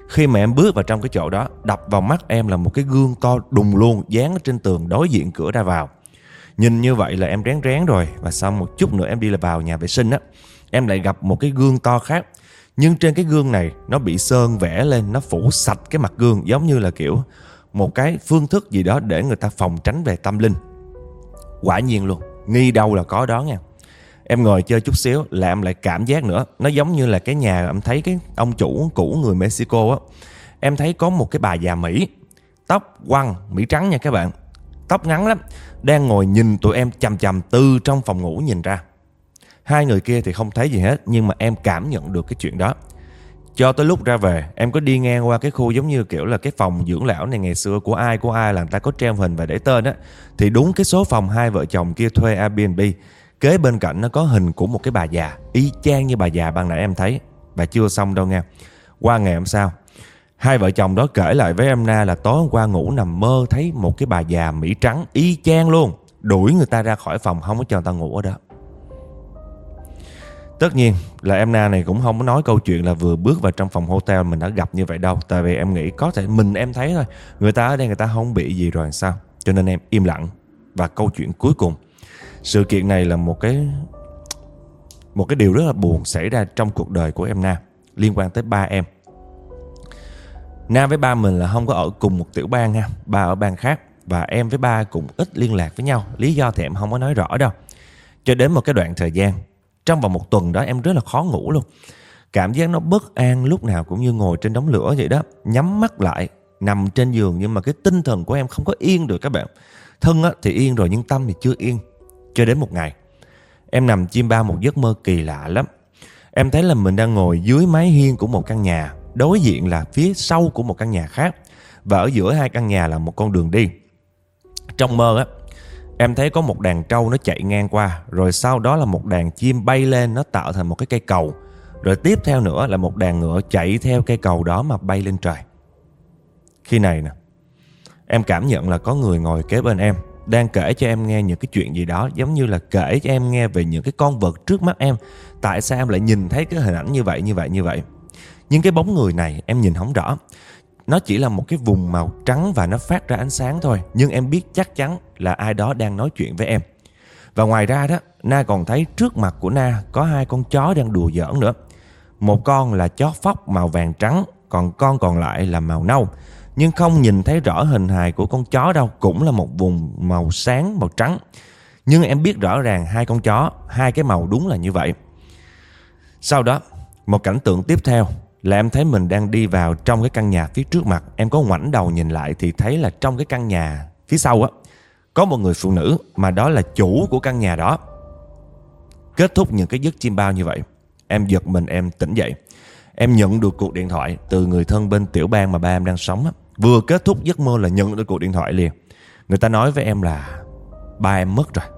Khi mà em bước vào trong cái chỗ đó, đập vào mắt em là một cái gương to đùng luôn, dán ở trên tường đối diện cửa ra vào. Nhìn như vậy là em rén rén rồi. Và sau một chút nữa em đi là vào nhà vệ sinh á, em lại gặp một cái gương to khác. Nhưng trên cái gương này nó bị sơn vẽ lên, nó phủ sạch cái mặt gương, giống như là kiểu một cái phương thức gì đó để người ta phòng tránh về tâm linh. Quả nhiên luôn, nghi đâu là có đó nha. Em ngồi chơi chút xíu là em lại cảm giác nữa. Nó giống như là cái nhà em thấy cái ông chủ cũ người Mexico á. Em thấy có một cái bà già Mỹ, tóc quăn, Mỹ trắng nha các bạn, tóc ngắn lắm, đang ngồi nhìn tụi em chằm chằm từ trong phòng ngủ nhìn ra. Hai người kia thì không thấy gì hết, nhưng mà em cảm nhận được cái chuyện đó. Cho tới lúc ra về, em có đi ngang qua cái khu giống như kiểu là cái phòng dưỡng lão này ngày xưa của ai là người ta có treo hình và để tên á. Thì đúng cái số phòng hai vợ chồng kia thuê Airbnb, kế bên cạnh nó có hình của một cái bà già, y chang như bà già ban nãy em thấy. Và chưa xong đâu nha. Qua ngày hôm sau, hai vợ chồng đó kể lại với em Na là tối hôm qua ngủ nằm mơ thấy một cái bà già Mỹ trắng y chang luôn, đuổi người ta ra khỏi phòng, không có cho người ta ngủ ở đó. Tất nhiên là em Na này cũng không có nói câu chuyện là vừa bước vào trong phòng hotel mình đã gặp như vậy đâu. Tại vì em nghĩ có thể mình em thấy thôi, người ta ở đây người ta không bị gì rồi sao. Cho nên em im lặng. Và câu chuyện cuối cùng, sự kiện này là một cái điều rất là buồn xảy ra trong cuộc đời của em Na, liên quan tới ba em. Na với ba mình là không có ở cùng một tiểu bang ha, ba ở bang khác. Và em với ba cũng ít liên lạc với nhau. Lý do thì em không có nói rõ đâu. Cho đến một cái đoạn thời gian, trong vòng một tuần đó em rất là khó ngủ luôn. Cảm giác nó bất an, lúc nào cũng như ngồi trên đống lửa vậy đó. Nhắm mắt lại, nằm trên giường, nhưng mà cái tinh thần của em không có yên được các bạn. Thân thì yên rồi nhưng tâm thì chưa yên. Cho đến một ngày, em nằm chiêm bao một giấc mơ kỳ lạ lắm. Em thấy là mình đang ngồi dưới mái hiên của một căn nhà, đối diện là phía sau của một căn nhà khác, và ở giữa hai căn nhà là một con đường đi. Trong mơ em thấy có một đàn trâu nó chạy ngang qua, rồi sau đó là một đàn chim bay lên, nó tạo thành một cái cây cầu. Rồi tiếp theo nữa là một đàn ngựa chạy theo cây cầu đó mà bay lên trời. Khi này nè, em cảm nhận là có người ngồi kế bên em, đang kể cho em nghe những cái chuyện gì đó, giống như là kể cho em nghe về những cái con vật trước mắt em. Tại sao em lại nhìn thấy cái hình ảnh như vậy. Nhưng cái bóng người này em nhìn không rõ. Nó chỉ là một cái vùng màu trắng và nó phát ra ánh sáng thôi. Nhưng em biết chắc chắn là ai đó đang nói chuyện với em. Và ngoài ra đó, Na còn thấy trước mặt của Na có hai con chó đang đùa giỡn nữa. Một con là chó phóc màu vàng trắng, còn con còn lại là màu nâu. Nhưng không nhìn thấy rõ hình hài của con chó đâu, cũng là một vùng màu sáng, màu trắng. Nhưng em biết rõ ràng hai con chó, hai cái màu đúng là như vậy. Sau đó, một cảnh tượng tiếp theo là em thấy mình đang đi vào trong cái căn nhà phía trước mặt. Em có ngoảnh đầu nhìn lại thì thấy là trong cái căn nhà phía sau có một người phụ nữ, mà đó là chủ của căn nhà đó. Kết thúc những cái giấc chiêm bao như vậy, em giật mình, em tỉnh dậy. Em nhận được cuộc điện thoại từ người thân bên tiểu bang mà ba em đang sống. Vừa kết thúc giấc mơ là nhận được cuộc điện thoại liền. Người ta nói với em là ba em mất rồi.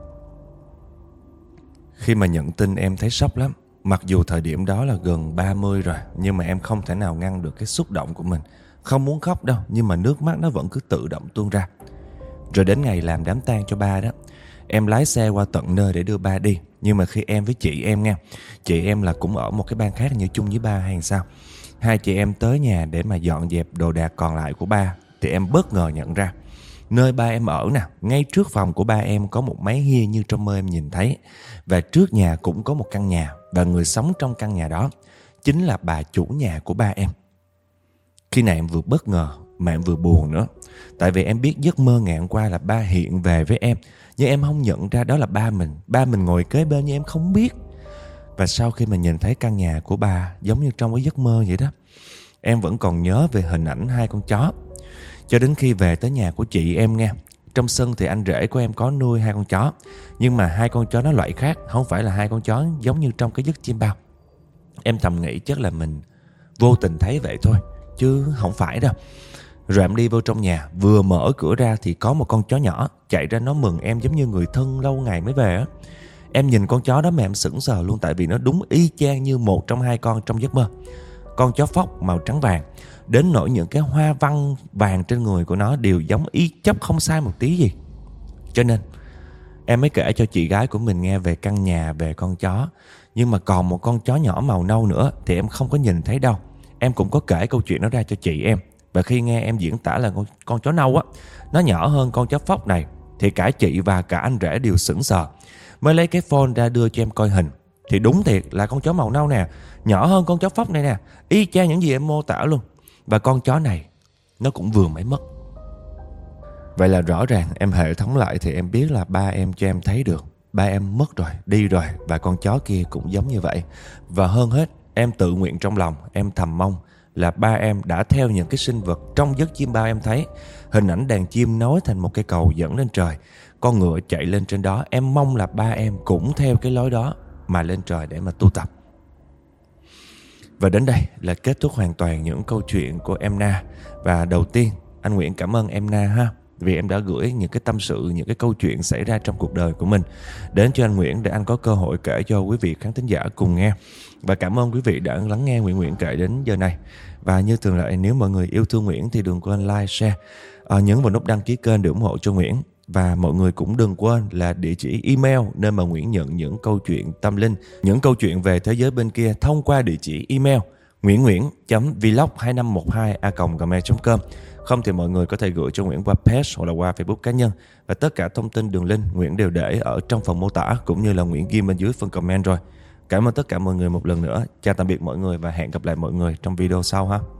Khi mà nhận tin em thấy sốc lắm. Mặc dù thời điểm đó là gần 30 rồi, nhưng mà em không thể nào ngăn được cái xúc động của mình. Không muốn khóc đâu, nhưng mà nước mắt nó vẫn cứ tự động tuôn ra. Rồi đến ngày làm đám tang cho ba đó, em lái xe qua tận nơi để đưa ba đi. Nhưng mà khi em với chị em nha, chị em là cũng ở một cái bang khác như chung với ba hay sao, hai chị em tới nhà để mà dọn dẹp đồ đạc còn lại của ba, thì em bất ngờ nhận ra nơi ba em ở nè, ngay trước phòng của ba em có một mái hiên như trong mơ em nhìn thấy. Và trước nhà cũng có một căn nhà, và người sống trong căn nhà đó chính là bà chủ nhà của ba em. Khi này em vừa bất ngờ mà em vừa buồn nữa. Tại vì em biết giấc mơ ngày hôm qua là ba hiện về với em, nhưng em không nhận ra đó là ba mình. Ba mình ngồi kế bên nhưng em không biết. Và sau khi mà nhìn thấy căn nhà của ba giống như trong cái giấc mơ vậy đó, em vẫn còn nhớ về hình ảnh hai con chó. Cho đến khi về tới nhà của chị em nghe, trong sân thì anh rể của em có nuôi hai con chó. Nhưng mà hai con chó nó loại khác, không phải là hai con chó giống như trong cái giấc chiêm bao. Em thầm nghĩ chắc là mình vô tình thấy vậy thôi, chứ không phải đâu. Rồi em đi vô trong nhà, vừa mở cửa ra thì có một con chó nhỏ chạy ra, nó mừng em giống như người thân lâu ngày mới về á. Em nhìn con chó đó mà em sững sờ luôn, tại vì nó đúng y chang như một trong hai con trong giấc mơ. Con chó phóc màu trắng vàng, đến nỗi những cái hoa văn vàng trên người của nó đều giống y chóc, không sai một tí gì. Cho nên em mới kể cho chị gái của mình nghe về căn nhà, về con chó. Nhưng mà còn một con chó nhỏ màu nâu nữa thì em không có nhìn thấy đâu. em cũng có kể câu chuyện đó ra cho chị em. Và khi nghe em diễn tả là con chó nâu á, nó nhỏ hơn con chó phóc này, thì cả chị và cả anh rể đều sững sờ. Mới lấy cái phone ra đưa cho em coi hình. Thì đúng thiệt là con chó màu nâu nè, nhỏ hơn con chó phóc này nè, y chang những gì em mô tả luôn. Và con chó này nó cũng vừa mới mất. Vậy là rõ ràng em hệ thống lại thì em biết là ba em cho em thấy được ba em mất rồi, đi rồi, và con chó kia cũng giống như vậy. Và hơn hết, em tự nguyện trong lòng, em thầm mong là ba em đã theo những cái sinh vật trong giấc chim bao em thấy. Hình ảnh đàn chim nối thành một cây cầu dẫn lên trời, con ngựa chạy lên trên đó. Em mong là ba em cũng theo cái lối đó mà lên trời để mà tu tập. Và đến đây là kết thúc hoàn toàn những câu chuyện của em Na. Và đầu tiên, anh Nguyễn cảm ơn em Na ha, vì em đã gửi những cái tâm sự, những cái câu chuyện xảy ra trong cuộc đời của mình đến cho anh Nguyễn để anh có cơ hội kể cho quý vị khán thính giả cùng nghe. Và cảm ơn quý vị đã lắng nghe Nguyễn kể đến giờ này. Và như thường lệ, nếu mọi người yêu thương Nguyễn thì đừng quên like, share, nhấn vào nút đăng ký kênh để ủng hộ cho Nguyễn. Và mọi người cũng đừng quên là địa chỉ email nơi mà Nguyễn nhận những câu chuyện tâm linh, những câu chuyện về thế giới bên kia thông qua địa chỉ email nguyennguyển.vlog2512a.gmail.com. Không thì mọi người có thể gửi cho Nguyễn qua page hoặc là qua Facebook cá nhân. Và tất cả thông tin đường link Nguyễn đều để ở trong phần mô tả, cũng như là Nguyễn ghi bên dưới phần comment rồi. Cảm ơn tất cả mọi người một lần nữa. Chào tạm biệt mọi người và hẹn gặp lại mọi người trong video sau ha.